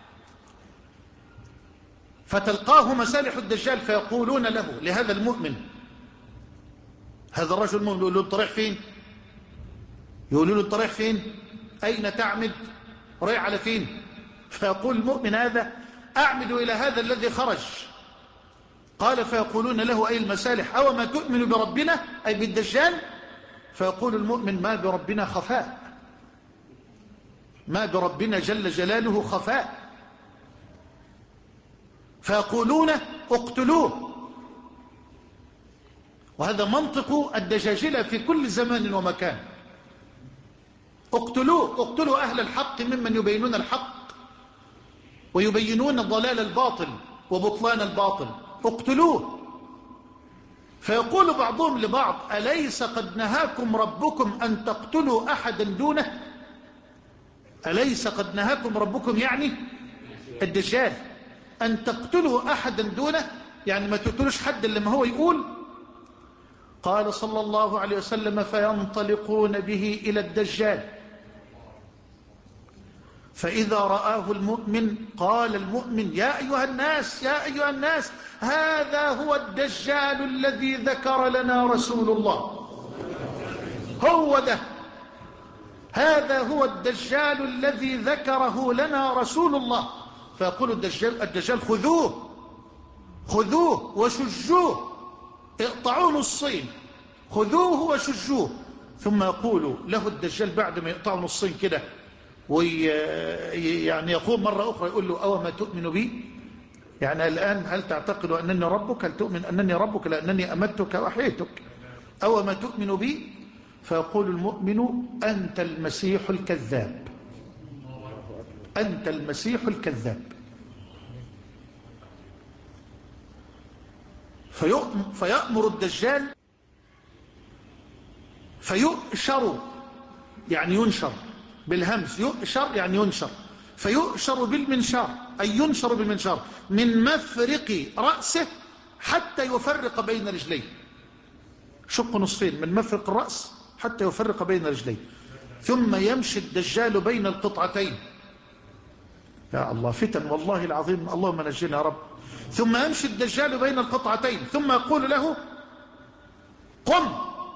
فتلقاه مسالح الدجال فيقولون له، لهذا المؤمن، هذا الرجل المؤمن، يقول له انت رايح فين؟ يقولوا له انت رايح فين؟ أين تعمد؟ رايح على فين؟ فيقول المؤمن هذا أعمد إلى هذا الذي خرج. قال فيقولون له أي المسالح أو ما تؤمن بربنا أي بالدجال؟ فيقول المؤمن ما بربنا خفاء، ما بربنا جل جلاله خفاء. فيقولون اقتلوه. وهذا منطق الدجاجلة في كل زمان ومكان، اقتلوه، اقتلوا أهل الحق ممن يبينون الحق ويبينون ضلال الباطل وبطلان الباطل، اقتلوه. فيقول بعضهم لبعض: أليس قد نهاكم ربكم أن تقتلوا أحدا دونه؟ أليس قد نهاكم ربكم يعني الدجال أن تقتلوا أحدا دونه، يعني ما تقتلوش حد إلا ما هو يقول. قال صلى الله عليه وسلم: فينطلقون به إلى الدجال، فإذا رآه المؤمن قال المؤمن: يا أيها الناس يا أيها الناس هذا هو الدجال الذي ذكر لنا رسول الله. هو ده، هذا هو الدجال الذي ذكره لنا رسول الله. فيقول الدجال, الدجال خذوه خذوه وشجوه، اقطعوه نصين، خذوه وشجوه. ثم يقول له الدجال بعد ما يقطعوا نصين كده، ويعني يقوم مرة أخرى يقول له: أو ما تؤمن بي؟ يعني الآن هل تعتقد أنني ربك؟ هل تؤمن أنني ربك لأنني أمتك وأحييتك؟ أو ما تؤمن بي؟ فيقول المؤمن: أنت المسيح الكذاب، أنت المسيح الكذاب. فيأمر الدجال فيؤشر، يعني ينشر بالهمس، يؤشر يعني ينشر، فيؤشر بالمنشار، أي ينشر بالمنشار من مفرق رأسه حتى يفرق بين رجليه. شق نصفين من مفرق الرأس حتى يفرق بين رجليه، ثم يمشي الدجال بين القطعتين. يا الله، فتن والله العظيم، اللهم نجينا يا رب. ثم يمشي الدجال بين القطعتين ثم يقول له: قم،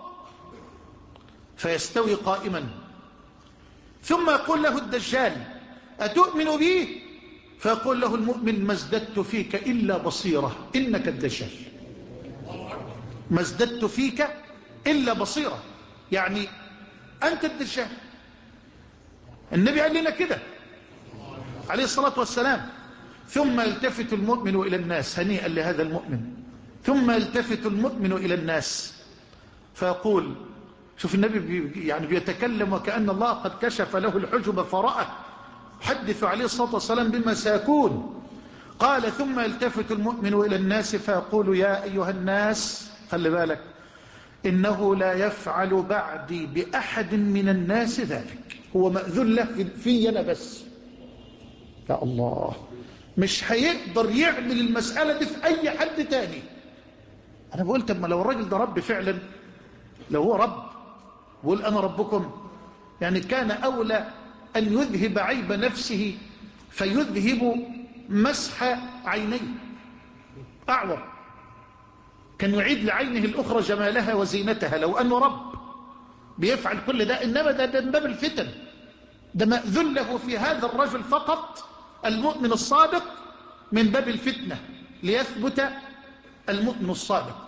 فيستوي قائما. ثم يقول له الدجال: أتؤمن بي؟ فيقول له المؤمن: ما ازددت فيك إلا بصيرة، إنك الدجال. ما ازددت فيك إلا بصيرة، يعني أنت الدجال. النبي قال لنا كده عليه الصلاة والسلام. ثم يلتفت المؤمن إلى الناس، هنيئا لهذا المؤمن. ثم يلتفت المؤمن إلى الناس فيقول، شوف النبي بي يعني بيتكلم وكأن الله قد كشف له الحجب فرأى، حدث عليه الصلاة والسلام بما سيكون. قال: ثم يلتفت المؤمن إلى الناس فيقول: يا أيها الناس، خلي بالك، إنه لا يفعل بعدي بأحد من الناس ذلك. هو مأذون له في أنا بس. يا الله، مش هيقدر يعمل المسألة دي في أي حد تاني. أنا بقول: طب ما لو الراجل ده رب فعلا، لو هو رب بقول أنا ربكم، يعني كان أولى أن يذهب عيب نفسه فيذهب مسح عينيه، أعور، كان يعيد لعينه الأخرى جمالها وزينتها لو أنه رب بيفعل كل ده. إنما ده, ده من باب الفتن، ده مأذن له في هذا الرجل فقط المؤمن الصادق من باب الفتنة، ليثبت المؤمن الصادق.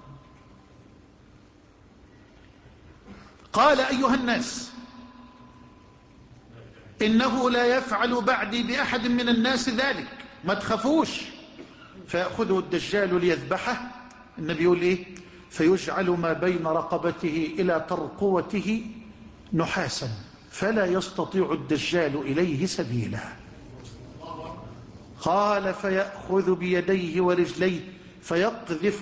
قال: أيها الناس، إنه لا يفعل بعدي بأحد من الناس ذلك، ما تخافوش. فيأخذه الدجال ليذبحه. النبي يقول إيه؟ فيجعل ما بين رقبته إلى ترقوته نحاسا، فلا يستطيع الدجال إليه سبيلا. قال: فيأخذ بيديه ورجليه فيقذف،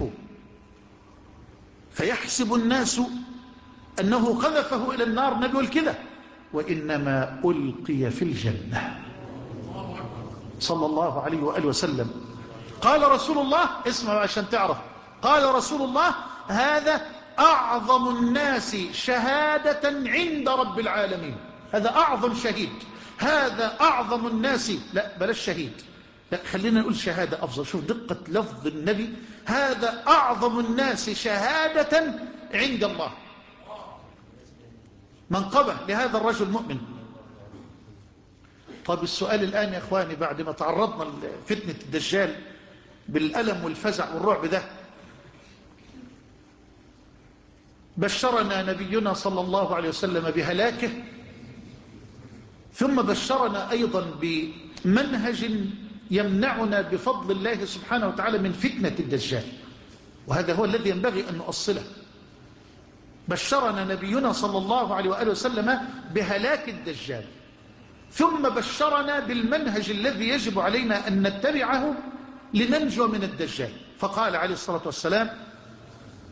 فيحسب الناس أنه قذفه إلى النار. النبي يقول كده: وإنما ألقي في الجنة، صلى الله عليه وآله وسلم. قال رسول الله، اسمع عشان تعرف، قال رسول الله: هذا أعظم الناس شهادة عند رب العالمين. هذا أعظم شهيد، هذا أعظم الناس، لا بلاش شهيد، لا خلينا نقول شهادة أفضل. شوف دقة لفظ النبي: هذا أعظم الناس شهادة عند الله. منقبة لهذا الرجل المؤمن. طب السؤال الآن يا إخواني، بعد ما تعرضنا لفتنة الدجال بالألم والفزع والرعب ده، بشرنا نبينا صلى الله عليه وسلم بهلاكه، ثم بشرنا أيضا بمنهج يمنعنا بفضل الله سبحانه وتعالى من فتنة الدجال، وهذا هو الذي ينبغي أن نؤصله. بشرنا نبينا صلى الله عليه وآله وسلم بهلاك الدجال، ثم بشرنا بالمنهج الذي يجب علينا أن نتبعه لننجو من الدجال. فقال عليه الصلاة والسلام: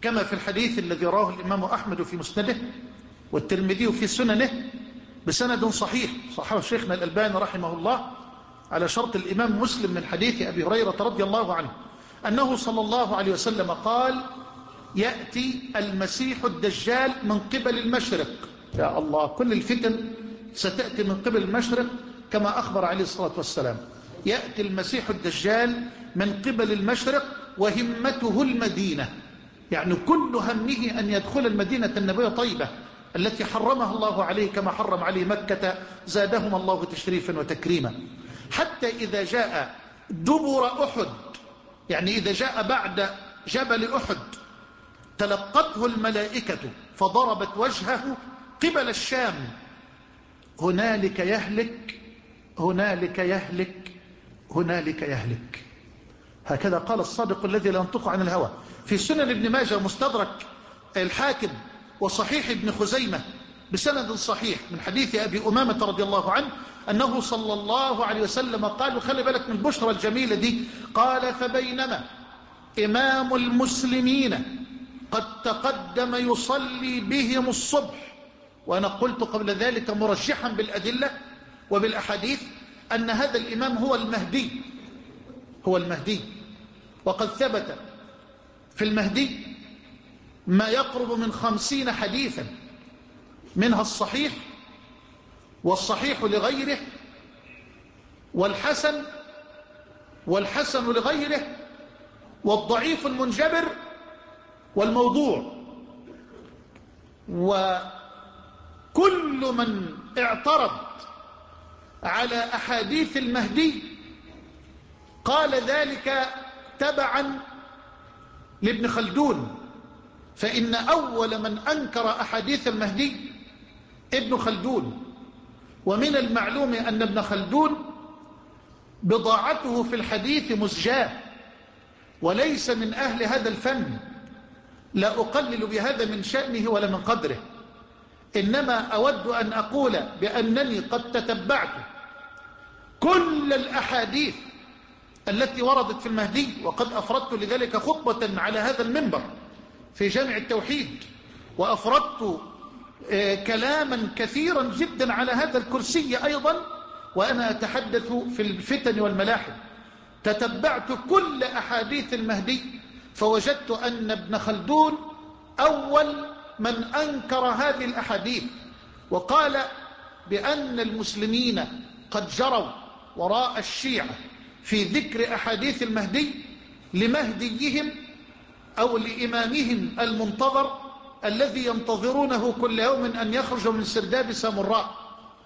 كما في الحديث الذي رواه الإمام أحمد في مسنده والترمذي في سننه بسند صحيح، صححه شيخنا الألباني رحمه الله على شرط الإمام مسلم، من حديث أبي هريرة رضي الله عنه أنه صلى الله عليه وسلم قال: يأتي المسيح الدجال من قبل المشرق. يا الله، كل الفتن ستأتي من قبل المشرق كما أخبر عليه الصلاة والسلام. يأتي المسيح الدجال من قبل المشرق وهمته المدينة، يعني كل همه أن يدخل المدينة النبوية طيبة التي حرمها الله عليه كما حرم عليه مكة، زادهم الله تشريفا وتكريما. حتى إذا جاء دبر أحد، يعني إذا جاء بعد جبل أحد، تلقته الملائكة فضربت وجهه قبل الشام، هنالك يهلك هنالك يهلك هنالك يهلك. هكذا قال الصادق الذي لا ينطق عن الهوى في سنن ابن ماجه ومستدرك الحاكم وصحيح ابن خزيمة بسند صحيح من حديث أبي أمامة رضي الله عنه أنه صلى الله عليه وسلم قال، وخلي بالك من البشرى الجميلة دي، قال: فبينما إمام المسلمين قد تقدم يصلي بهم الصبح، وأنا قلت قبل ذلك مرجحا بالأدلة وبالأحاديث أن هذا الإمام هو المهدي هو المهدي وقد ثبت في المهدي ما يقرب من خمسين حديثا، منها الصحيح والصحيح لغيره والحسن والحسن لغيره والضعيف المنجبر والموضوع. وكل من اعترض على أحاديث المهدي قال ذلك تبعا لابن خلدون، فإن أول من أنكر أحاديث المهدي ابن خلدون. ومن المعلوم أن ابن خلدون بضاعته في الحديث مزجاة وليس من أهل هذا الفن، لا أقلل بهذا من شأنه ولا من قدره، إنما أود أن أقول بأنني قد تتبعت كل الأحاديث التي وردت في المهدي، وقد أفردت لذلك خطبة على هذا المنبر في جامع التوحيد، وأفردت كلاما كثيرا جدا على هذا الكرسي أيضا وأنا أتحدث في الفتن والملاحم. تتبعت كل أحاديث المهدي فوجدت أن ابن خلدون أول من أنكر هذه الأحاديث، وقال بأن المسلمين قد جروا وراء الشيعة في ذكر أحاديث المهدي لمهديهم أو لإمامهم المنتظر الذي ينتظرونه كل يوم أن يخرج من سرداب سامراء.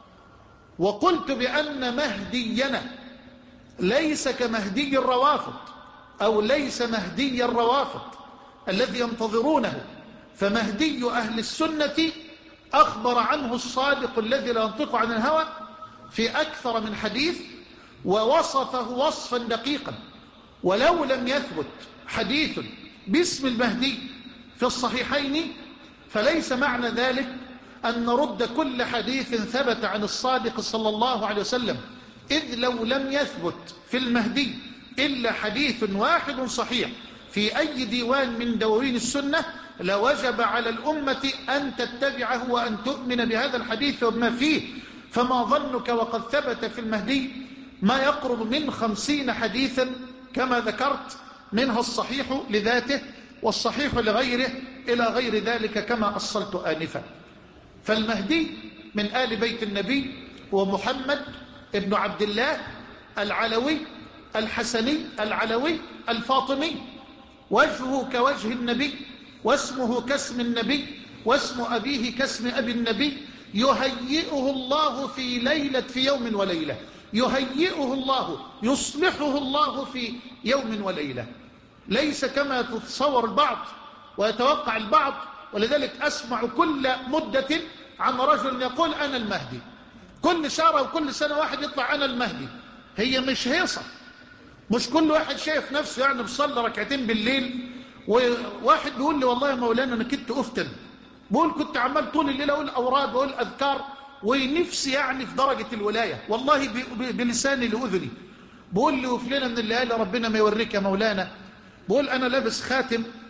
وقلت بأن مهدينا ليس كمهدي الروافض أو ليس مهدي الروافض الذي ينتظرونه، فمهدي أهل السنة أخبر عنه الصادق الذي لا ينطق عن الهوى في أكثر من حديث ووصفه وصفا دقيقا. ولو لم يثبت حديث باسم المهدي في الصحيحين فليس معنى ذلك أن نرد كل حديث ثبت عن الصادق صلى الله عليه وسلم، إذ لو لم يثبت في المهدي إلا حديث واحد صحيح في أي ديوان من دواوين السنة لوجب على الأمة أن تتبعه وأن تؤمن بهذا الحديث وما فيه. فما ظنك وقد ثبت في المهدي ما يقرب من خمسين حديثا كما ذكرت، منها الصحيح لذاته والصحيح لغيره إلى غير ذلك كما أصلت آنفا. فالمهدي من آل بيت النبي هو محمد ابن عبد الله العلوي الحسني العلوي الفاطمي، وجهه كوجه النبي واسمه كاسم النبي واسم أبيه كاسم أبي النبي، يهيئه الله في ليلة في يوم وليلة، يهيئه الله يصلحه الله في يوم وليلة، ليس كما تتصور البعض ويتوقع البعض. ولذلك أسمع كل مدة عن رجل يقول أنا المهدي، كل شهر وكل سنة واحد يطلع أنا المهدي. هي مش هيصة، مش كل واحد شايف نفسه يعني بصلي ركعتين بالليل. وواحد بيقول لي والله يا مولانا أنا كنت أفتن، بقول كنت عمال طول الليل أقول أوراد وأقول أذكار ونفسي يعني في درجة الولاية، والله بلساني لأذني. بقول لي وفلنا من الليالي ربنا ما يوريك يا مولانا، بقول أنا لابس خاتم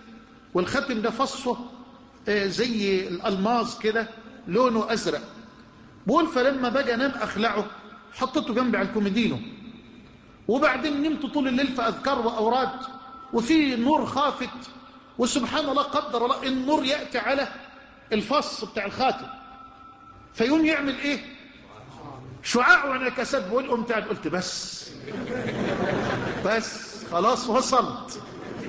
والخاتم ده فصه زي الألماظ كده لونه أزرق. بقول فلما بقى انام أخلعه حطيته جنبي على الكوميدينو، وبعدين نمت طول الليل في أذكار وأوراد، وفي نور خافت، وسبحان الله قدر الله النور يأتي على الفص بتاع الخاتم فيقوم يعمل ايه؟ شعاع وانعكاسات. بقول قمت قاعد قلت بس بس خلاص وصلت.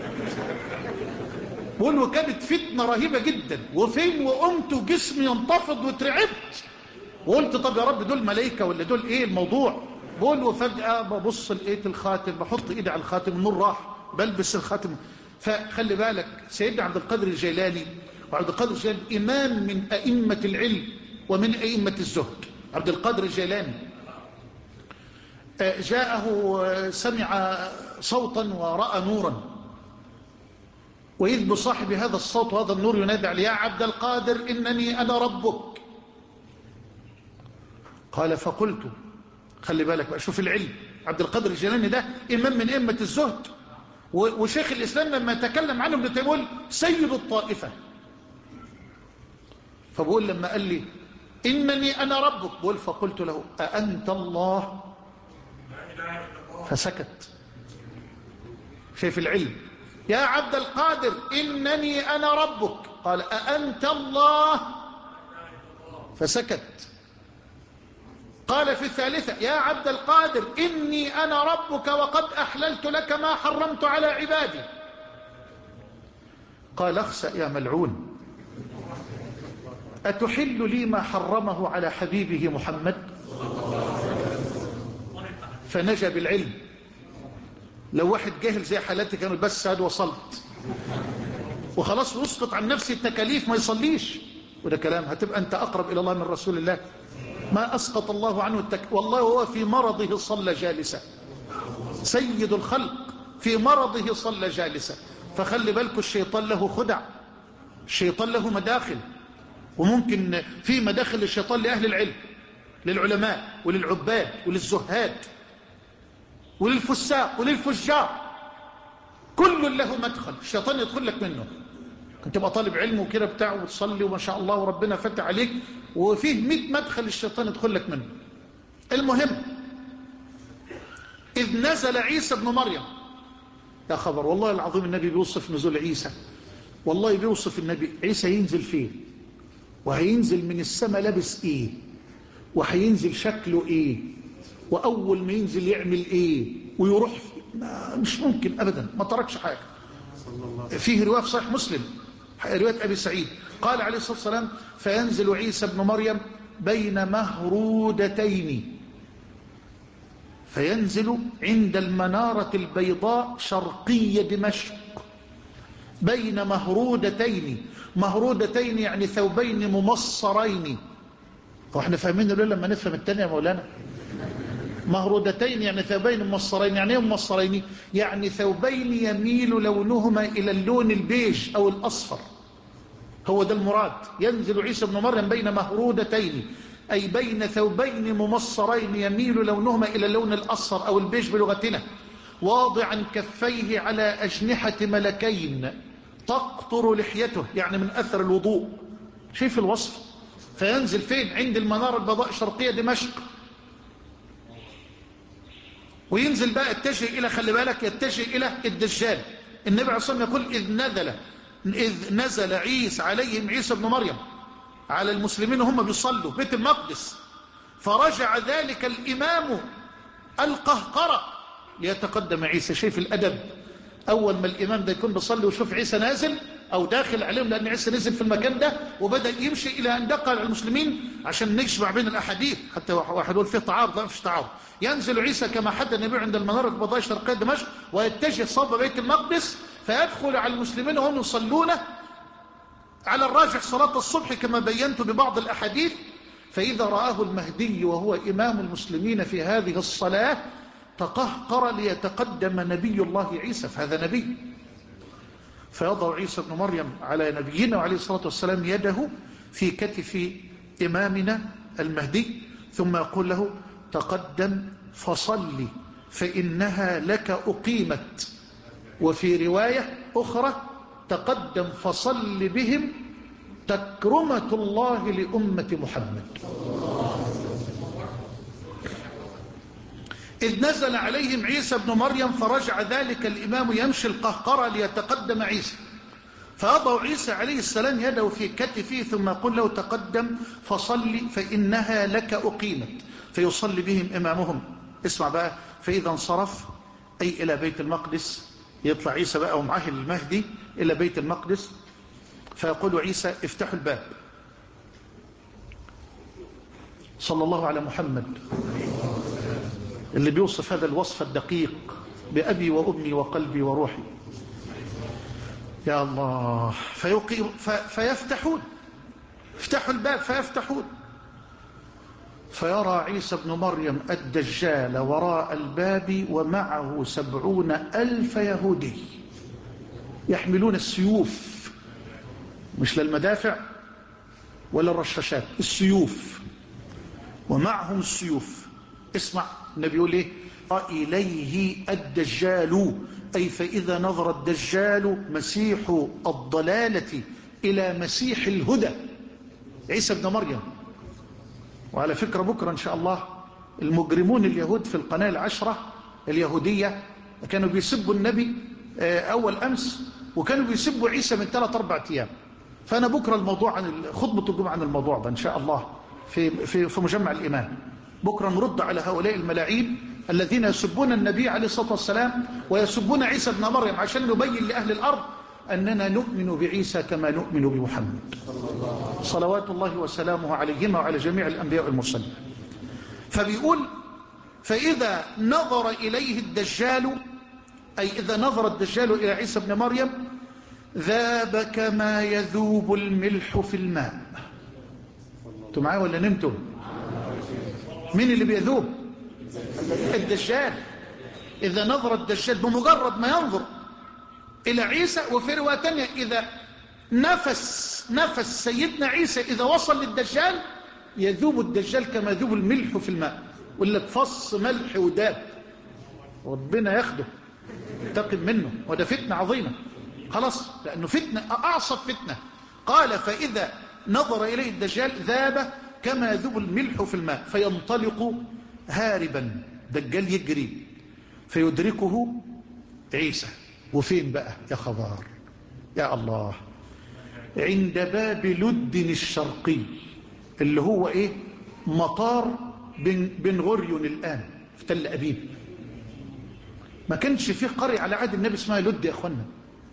بقول وكانت فتنة رهيبة جدا، وفين وقمت وجسمي ينتفض وترعبت، وقلت طب يا رب دول ملائكة ولا دول ايه الموضوع؟ بقول وفجأة ببص لقيت الخاتم، بحط ايدي على الخاتم النور راح، بلبس الخاتم. فخلي بالك سيدنا عبد القادر الجيلاني، وعبد القادر الجيلاني إمام من أئمة العلم ومن أئمة الزهد. عبد القادر الجيلاني جاءه سمع صوتا ورأى نورا، وإذ بصاحب هذا الصوت وهذا النور ينادي عليه يا عبد القادر إنني أنا ربك. قال فقلت، خلي بالك بقى شوف العلم، عبد القادر الجيلاني ده إمام من أئمة الزهد، وشيخ الإسلام لما يتكلم عنه بيقول سيد الطائفة. فبقول لما قال لي إنني أنا ربك، بقول فقلت له أأنت الله؟ فسكت. شايف العلم؟ يا عبد القادر إنني أنا ربك، قال أأنت الله؟ فسكت. قال في الثالثة يا عبد القادر إني أنا ربك وقد أحللت لك ما حرمت على عبادي. قال اخسأ يا ملعون، أتحل لي ما حرمه على حبيبه محمد؟ فنجا بالعلم. لو واحد جاهل زي حالاتي كانوا بس هاد وصلت وخلاص واسقط عن نفسي التكاليف ما يصليش، وده كلام هتبقى أنت أقرب إلى الله من رسول الله. ما أسقط الله عنه التك... والله هو في مرضه صلى جالسا، سيد الخلق في مرضه صلى جالسا. فخلي بالكم الشيطان له خدع، الشيطان له مداخل، وممكن في مداخل الشيطان لأهل العلم، للعلماء وللعباد وللزهاد وللفساق وللفجار، كل له مدخل الشيطان يدخل لك منه. كنت تبقى طالب علم وكده بتاع وتصلي وما شاء الله وربنا فتح عليك، وفيه مئة مدخل الشيطان يدخل لك منه. المهم إذ نزل عيسى ابن مريم، يا خبر والله العظيم النبي بيوصف نزول عيسى، والله بيوصف النبي عيسى ينزل فين، وهينزل من السماء لابس ايه، وهينزل شكله ايه، واول ما ينزل يعمل ايه ويروح ما مش ممكن ابدا، ما تركش حاجه. فيه روايه في صحيح مسلم روايه ابي سعيد قال عليه الصلاه والسلام فينزل عيسى ابن مريم بين مهرودتين، فينزل عند المناره البيضاء شرقي دمشق بين مهرودتين. مهرودتين يعني ثوبين ممصرين. واحنا فاهمين دول لما نفهم التانية يا مولانا. مهرودتين يعني ثوبين ممصرين، يعني ايه ممصرين؟ يعني ثوبين يميل لونهما الى اللون البيج او الاصفر، هو ده المراد. ينزل عيسى ابن مريم بين مهرودتين اي بين ثوبين ممصرين يميل لونهما الى اللون الاصفر او البيج بلغتنا، واضعا كفيه على اجنحة ملكين تقطر لحيته، يعني من اثر الوضوء. شايف الوصف؟ فينزل فين؟ عند المنارة البيضاء شرقية دمشق. وينزل بقى يتجه إلى، خلي بالك، يتجه إلى الدجال. النبي عليه الصلاة والسلام يقول إذ نزل إذ نزل عيسى عليهم عيسى ابن مريم على المسلمين وهم بيصلوا بيت المقدس، فرجع ذلك الإمام القهقرة ليتقدم عيسى. شايف الأدب؟ أول ما الإمام ده يكون بيصلي ويشوف عيسى نازل أو داخل عليهم، لأن عيسى نزل في المكان ده وبدأ يمشي إلى أن دخل على المسلمين عشان نجمع بين الأحاديث، حتى واحد يقول فيه تعارض، لا مفيش تعارض. ينزل عيسى كما حدد النبي عند المنارة البيضاء الشرقية دمشق ويتجه صوب بيت المقدس، فيدخل على المسلمين وهم يصلون على الراجح صلاة الصبح كما بينت ببعض الأحاديث. فإذا رآه المهدي وهو إمام المسلمين في هذه الصلاة تقهقر ليتقدم نبي الله عيسى، فهذا نبي. فيضع عيسى ابن مريم على نبينا عليه الصلاة والسلام يده في كتف إمامنا المهدي، ثم يقول له تقدم فصلي فإنها لك أقيمت. وفي رواية أخرى تقدم فصل بهم تكرمة الله لأمة محمد. إذ نزل عليهم عيسى ابن مريم فرجع ذلك الإمام يمشي القهقرة ليتقدم عيسى، فيضع عيسى عليه السلام يده في كتفه ثم يقول له تقدم فصل فإنها لك أقيمت، فيصلي بهم إمامهم. اسمع بقى، فإذا انصرف أي إلى بيت المقدس، يطلع عيسى بقى ومعه المهدي إلى بيت المقدس، فيقول عيسى افتحوا الباب. صلى الله على محمد اللي بيوصف هذا الوصف الدقيق بأبي وأمي وقلبي وروحي. يا الله. فيقيم فيفتحون، افتحوا الباب فيفتحون، فيرى عيسى بن مريم الدجال وراء الباب ومعه سبعون ألف يهودي يحملون السيوف، مش للمدافع ولا الرشاشات، السيوف، ومعهم السيوف. اسمع النبي يقول ايه؟ إليه الدجال، أي فإذا نظر الدجال مسيح الضلالة إلى مسيح الهدى عيسى بن مريم. وعلى فكرة بكرة إن شاء الله المجرمون اليهود في القناة العشرة اليهودية كانوا بيسبوا النبي أول أمس، وكانوا بيسبوا عيسى من ثلاث أربع أيام. فأنا بكرة الموضوع عن خطبة الجمعة عن الموضوع ده إن شاء الله في في في مجمع الإيمان. بكرة نرد على هؤلاء الملاعين الذين يسبون النبي عليه الصلاة والسلام ويسبون عيسى ابن مريم، عشان نبين لأهل الأرض أننا نؤمن بعيسى كما نؤمن بمحمد صلوات الله وسلامه عليهما وعلى جميع الأنبياء والمرسلين. فبيقول فإذا نظر إليه الدجال، أي إذا نظر الدجال إلى عيسى ابن مريم ذاب كما يذوب الملح في الماء. انتوا معايا ولا نمتم؟ مين اللي بيذوب؟ الدجال. إذا نظر الدجال بمجرد ما ينظر إلى عيسى، وفي رواية تانية إذا نفس نفس سيدنا عيسى إذا وصل للدجال يذوب الدجال كما يذوب الملح في الماء. يقول لك فص ملح وداب، ربنا ياخده ينتقم منه، وده فتنة عظيمة خلاص، لأنه فتنة أعصب فتنة. قال فإذا نظر إليه الدجال ذاب كما يذوب الملح في الماء فينطلق هاربا، دجال يجري، فيدركه عيسى. وفين بقى يا خبر يا الله؟ عند باب لد الشرقي اللي هو ايه؟ مطار بن, بن غريون الآن في تل أبيب. ما كانش فيه قرية على عهد النبي اسمها لد يا اخوانا،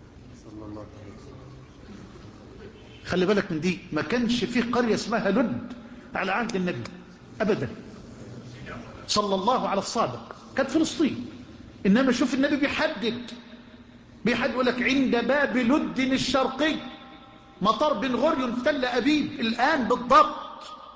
خلي بالك من دي، ما كانش فيه قرية اسمها لد على عهد النبي أبدا صلى الله على الصادق، كانت فلسطين. إنما شوف النبي بيحدد بيحدد يقول لك عند باب لد الشرقي مطار بن غريون في تل أبيب الآن بالضبط.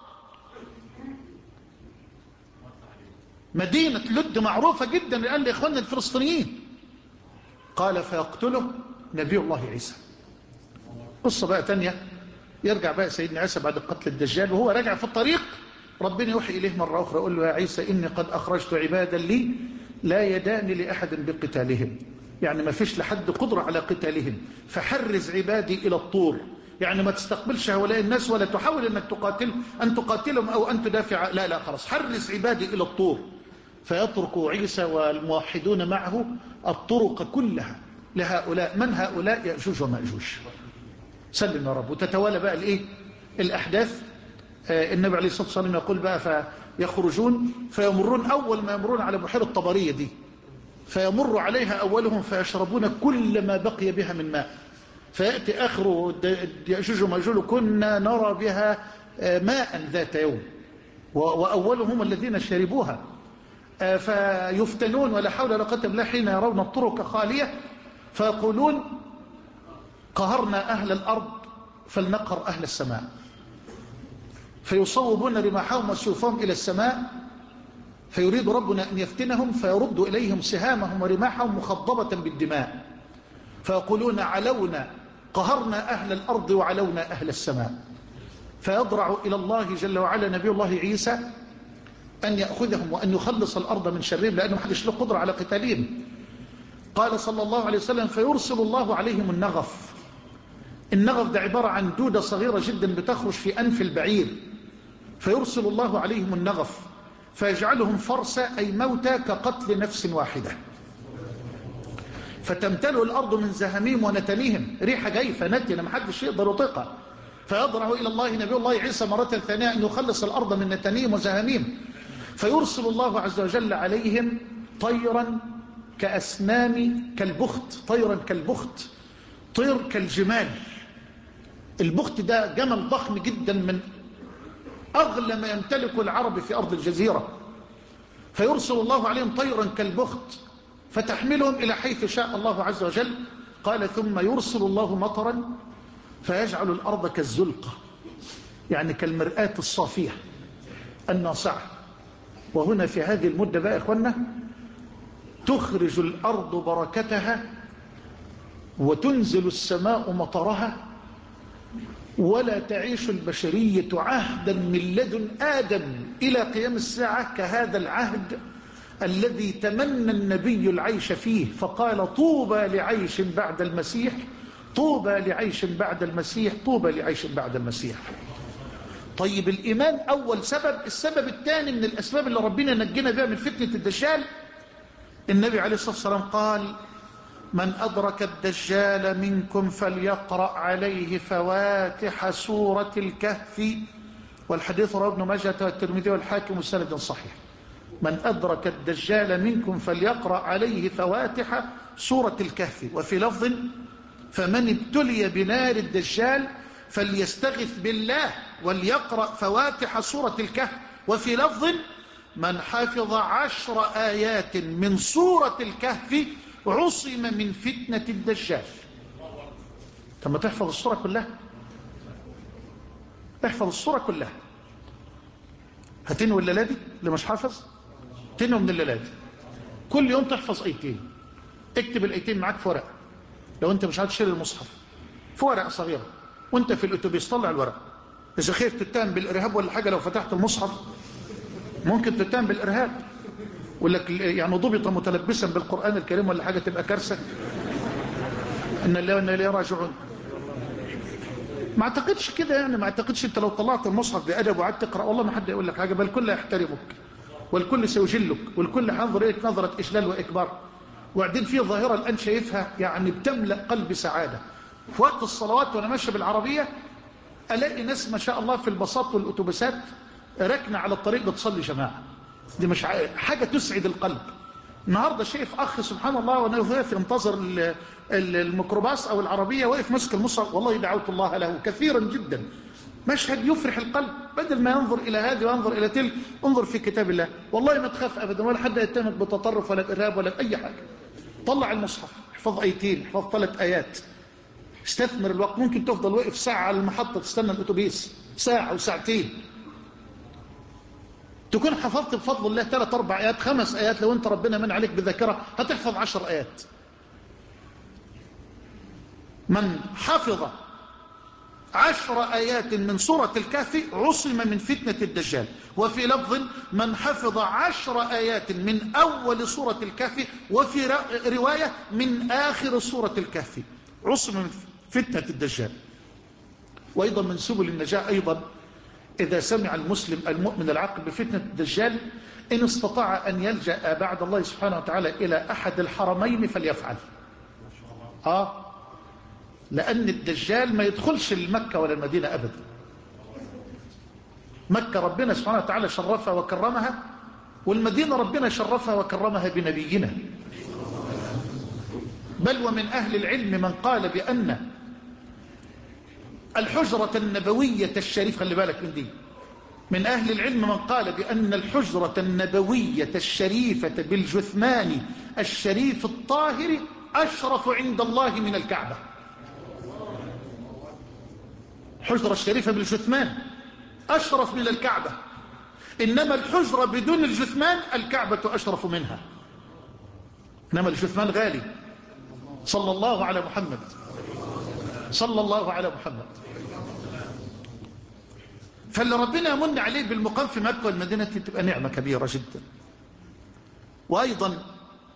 مدينة لد معروفة جدا الآن لإخواننا الفلسطينيين. قال فيقتله نبي الله عيسى. قصة بقى تانية، يرجع بقى سيدنا عيسى بعد قتل الدجال وهو راجع في الطريق، ربنا يوحي إليه مرة أخرى يقول له يا عيسى إني قد أخرجت عبادا لي لا يدان لأحد بقتالهم، يعني ما فيش لحد قدرة على قتالهم، فحرز عبادي إلى الطور، يعني ما تستقبلش هؤلاء الناس ولا تحاول أنك تقاتل أن تقاتلهم أو أن تدافع، لا لا خلاص حرز عبادي إلى الطور. فيترك عيسى والموحدون معه الطرق كلها لهؤلاء. من هؤلاء؟ يأجوج ومأجوج. سلم يا رب. وتتوالى بقى الإيه؟ الأحداث. آه النبي عليه الصلاة والسلام يقول بقى فيخرجون فيمرون، أول ما يمرون على بحيرة طبرية دي فيمر عليها أولهم فيشربون كل ما بقي بها من ماء، فيأتي آخر يأجوج ومأجوج كنا نرى بها ماء ذات يوم وأولهم الذين شربوها، فيفتنون ولا حول ولا قوة إلا بالله حين يرون الطرق خالية فيقولون قهرنا أهل الأرض فلنقهر أهل السماء، فيصوبون رماحهم وسيوفهم إلى السماء، فيريد ربنا أن يفتنهم فيرد إليهم سهامهم ورماحهم مخضبة بالدماء، فيقولون علونا قهرنا أهل الأرض وعلونا أهل السماء، فيضرع إلى الله جل وعلا نبي الله عيسى أن يأخذهم وأن يخلص الأرض من شرهم، لأنه محدش له قدرة على قتالهم. قال صلى الله عليه وسلم فيرسل الله عليهم النغف، النغف ده عبارة عن دودة صغيرة جدا بتخرج في أنف البعير، فيرسل الله عليهم النغف فيجعلهم فرسا أي موتى كقتل نفس واحدة، فتمتلئ الأرض من زهميم ونتنيهم، ريحة جيفة نتنة محدش يقدر يطيقها، فيضرع إلى الله نبي الله عيسى مرة ثانية أن يخلص الأرض من نتنيم وزهميم، فيرسل الله عز وجل عليهم طيرا كأسنام كالبخت، طيرا كالبخت، طير كالجمال. البخت ده جمل ضخم جدا من أغلى ما يمتلك العرب في أرض الجزيرة، فيرسل الله عليهم طيرا كالبخت فتحملهم إلى حيث شاء الله عز وجل. قال ثم يرسل الله مطرا فيجعل الأرض كالزلقة، يعني كالمرآة الصافية الناصعة. وهنا في هذه المدة بقى يا إخوانا تخرج الأرض بركتها وتنزل السماء مطرها، ولا تعيش البشرية عهدا من لدن آدم إلى قيام الساعة كهذا العهد الذي تمنى النبي العيش فيه، فقال طوبى لعيش بعد المسيح، طوبى لعيش بعد المسيح، طوبى لعيش بعد المسيح. طيب الإيمان أول سبب. السبب الثاني من الأسباب اللي ربنا نجينا بها من فتنة الدجال، النبي عليه الصلاة والسلام قال من أدرك الدجال منكم فليقرأ عليه فواتح سورة الكهف، والحديث رواه ابن ماجه والترمذي والحاكم وسند صحيح. من أدرك الدجال منكم فليقرأ عليه فواتح سورة الكهف، وفي لفظ فمن ابتلي بنار الدجال فليستغث بالله وليقرأ فواتح سورة الكهف، وفي لفظ من حفظ عشر آيات من سورة الكهف عصم من فتنة الدجال. طب ما تحفظ السورة كلها، احفظ السورة كلها. هتنوي الليلة دي اللي مش حافظ، تنوي من الليلة دي كل يوم تحفظ ايتين، اكتب الايتين معاك في ورقة، لو انت مش عايز تشيل المصحف في ورقة صغيرة وانت في الاتوبيس طلع الورقة. اذا خايف تتهم بالارهاب ولا حاجة، لو فتحت المصحف ممكن تتهم بالارهاب، ولا يعني ضبط متلبسا بالقرآن الكريم ولا حاجة، تبقى كارثة. ان الله وإنا إليه راجعون. ما اعتقدش كده، يعني ما اعتقدش انت لو طلعت المصحف بأدب وقعدت تقرأ والله ما حد يقول لك حاجة، بل الكل يحترمك والكل سيجلك والكل هينظر إليك نظرة إجلال وإكبار. وبعدين في ظاهرة الآن شايفها يعني بتملأ قلبي سعادة، في وقت الصلوات وأنا ماشي بالعربية ألاقي ناس ما شاء الله في الباصات والأتوبيسات ركنة على الطريق بتصلي جماعة. دي مش حاجة تسعد القلب. النهاردة شايف أخ سبحان الله وأنا واقف ينتظر الميكروباص أو العربية واقف مسك المصحف، والله دعوت الله له كثيرا جدا. مشهد يفرح القلب، بدل ما ينظر إلى هذه وينظر إلى تلك انظر في كتاب الله. والله ما تخاف أبدا ولا حد يتهمك بتطرف ولا بإرهاب ولا بأي حاجة. طلع المصحف، احفظ آيتين، احفظ ثلاث آيات، استثمر الوقت. ممكن تفضل واقف ساعة على المحطة تستنى الأتوبيس، ساعة وساعتين، تكون حفظت بفضل الله ثلاث أربع آيات، خمس آيات. لو أنت ربنا من عليك بذاكرة هتحفظ عشر آيات. من حفظ عشر آيات من سورة الكهف عصم من فتنة الدجال. وفي لفظ من حفظ عشر آيات من أول سورة الكهف، وفي رواية من آخر سورة الكهف عصم من فتنة الدجال. وأيضا من سبل النجاة أيضا إذا سمع المسلم المؤمن العاقل بفتنة الدجال إن استطاع أن يلجأ بعد الله سبحانه وتعالى إلى أحد الحرمين فليفعل. آه لأن الدجال ما يدخلش لمكة ولا المدينة أبدا. مكة ربنا سبحانه وتعالى شرفها وكرمها، والمدينة ربنا شرفها وكرمها بنبينا. بل ومن أهل العلم من قال بأن الحجرة النبوية الشريفة، خلي بالك من دي، من أهل العلم من قال بأن الحجرة النبوية الشريفة بالجثمان الشريف الطاهر أشرف عند الله من الكعبة. الحجرة الشريفة بالجثمان أشرف من الكعبة، إنما الحجرة بدون الجثمان الكعبة أشرف منها. إنما الجثمان غالي. صلى الله على محمد، صلى الله على محمد. فاللي ربنا يمن عليه بالمقام في مكة والمدينة تبقى نعمة كبيرة جدا. وأيضا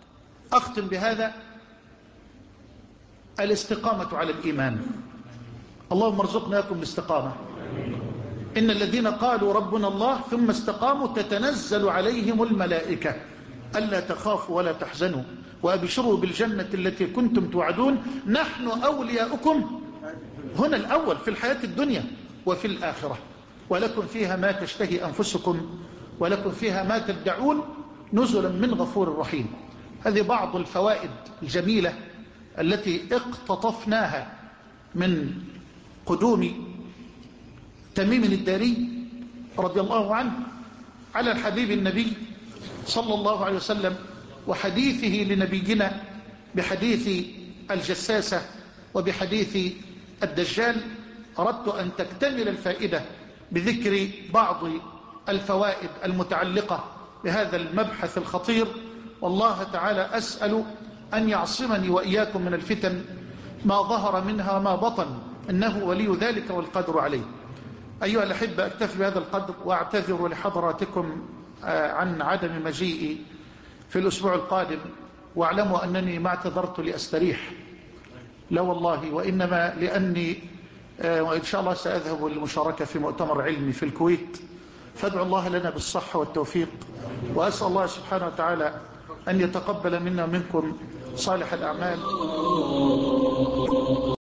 أختم بهذا الاستقامة على الإيمان. اللهم ارزقنا لكم الاستقامة. إن الذين قالوا ربنا الله ثم استقاموا تتنزل عليهم الملائكة ألا تخافوا ولا تحزنوا وأبشروا بالجنة التي كنتم توعدون نحن أولياؤكم هنا الأول في الحياة الدنيا وفي الآخرة ولكم فيها ما تشتهي أنفسكم ولكم فيها ما تدعون نزلا من غفور رحيم. هذه بعض الفوائد الجميلة التي اقتطفناها من قدوم تميم الداري رضي الله عنه على الحبيب النبي صلى الله عليه وسلم وحديثه لنبينا بحديث الجساسة وبحديث الدجال. أردت أن تكتمل الفائدة بذكر بعض الفوائد المتعلقة بهذا المبحث الخطير، والله تعالى أسأل أن يعصمني وإياكم من الفتن ما ظهر منها ما بطن، إنه ولي ذلك والقدر عليه. أيها الأحبة، أكتفي بهذا القدر وأعتذر لحضراتكم عن عدم مجيئي في الأسبوع القادم، واعلموا أنني ما اعتذرت لأستريح، لا والله، وإنما لأني وإن شاء الله سأذهب للمشاركة في مؤتمر علمي في الكويت، فادعوا الله لنا بالصحة والتوفيق، وأسأل الله سبحانه وتعالى أن يتقبل منا ومنكم صالح الأعمال.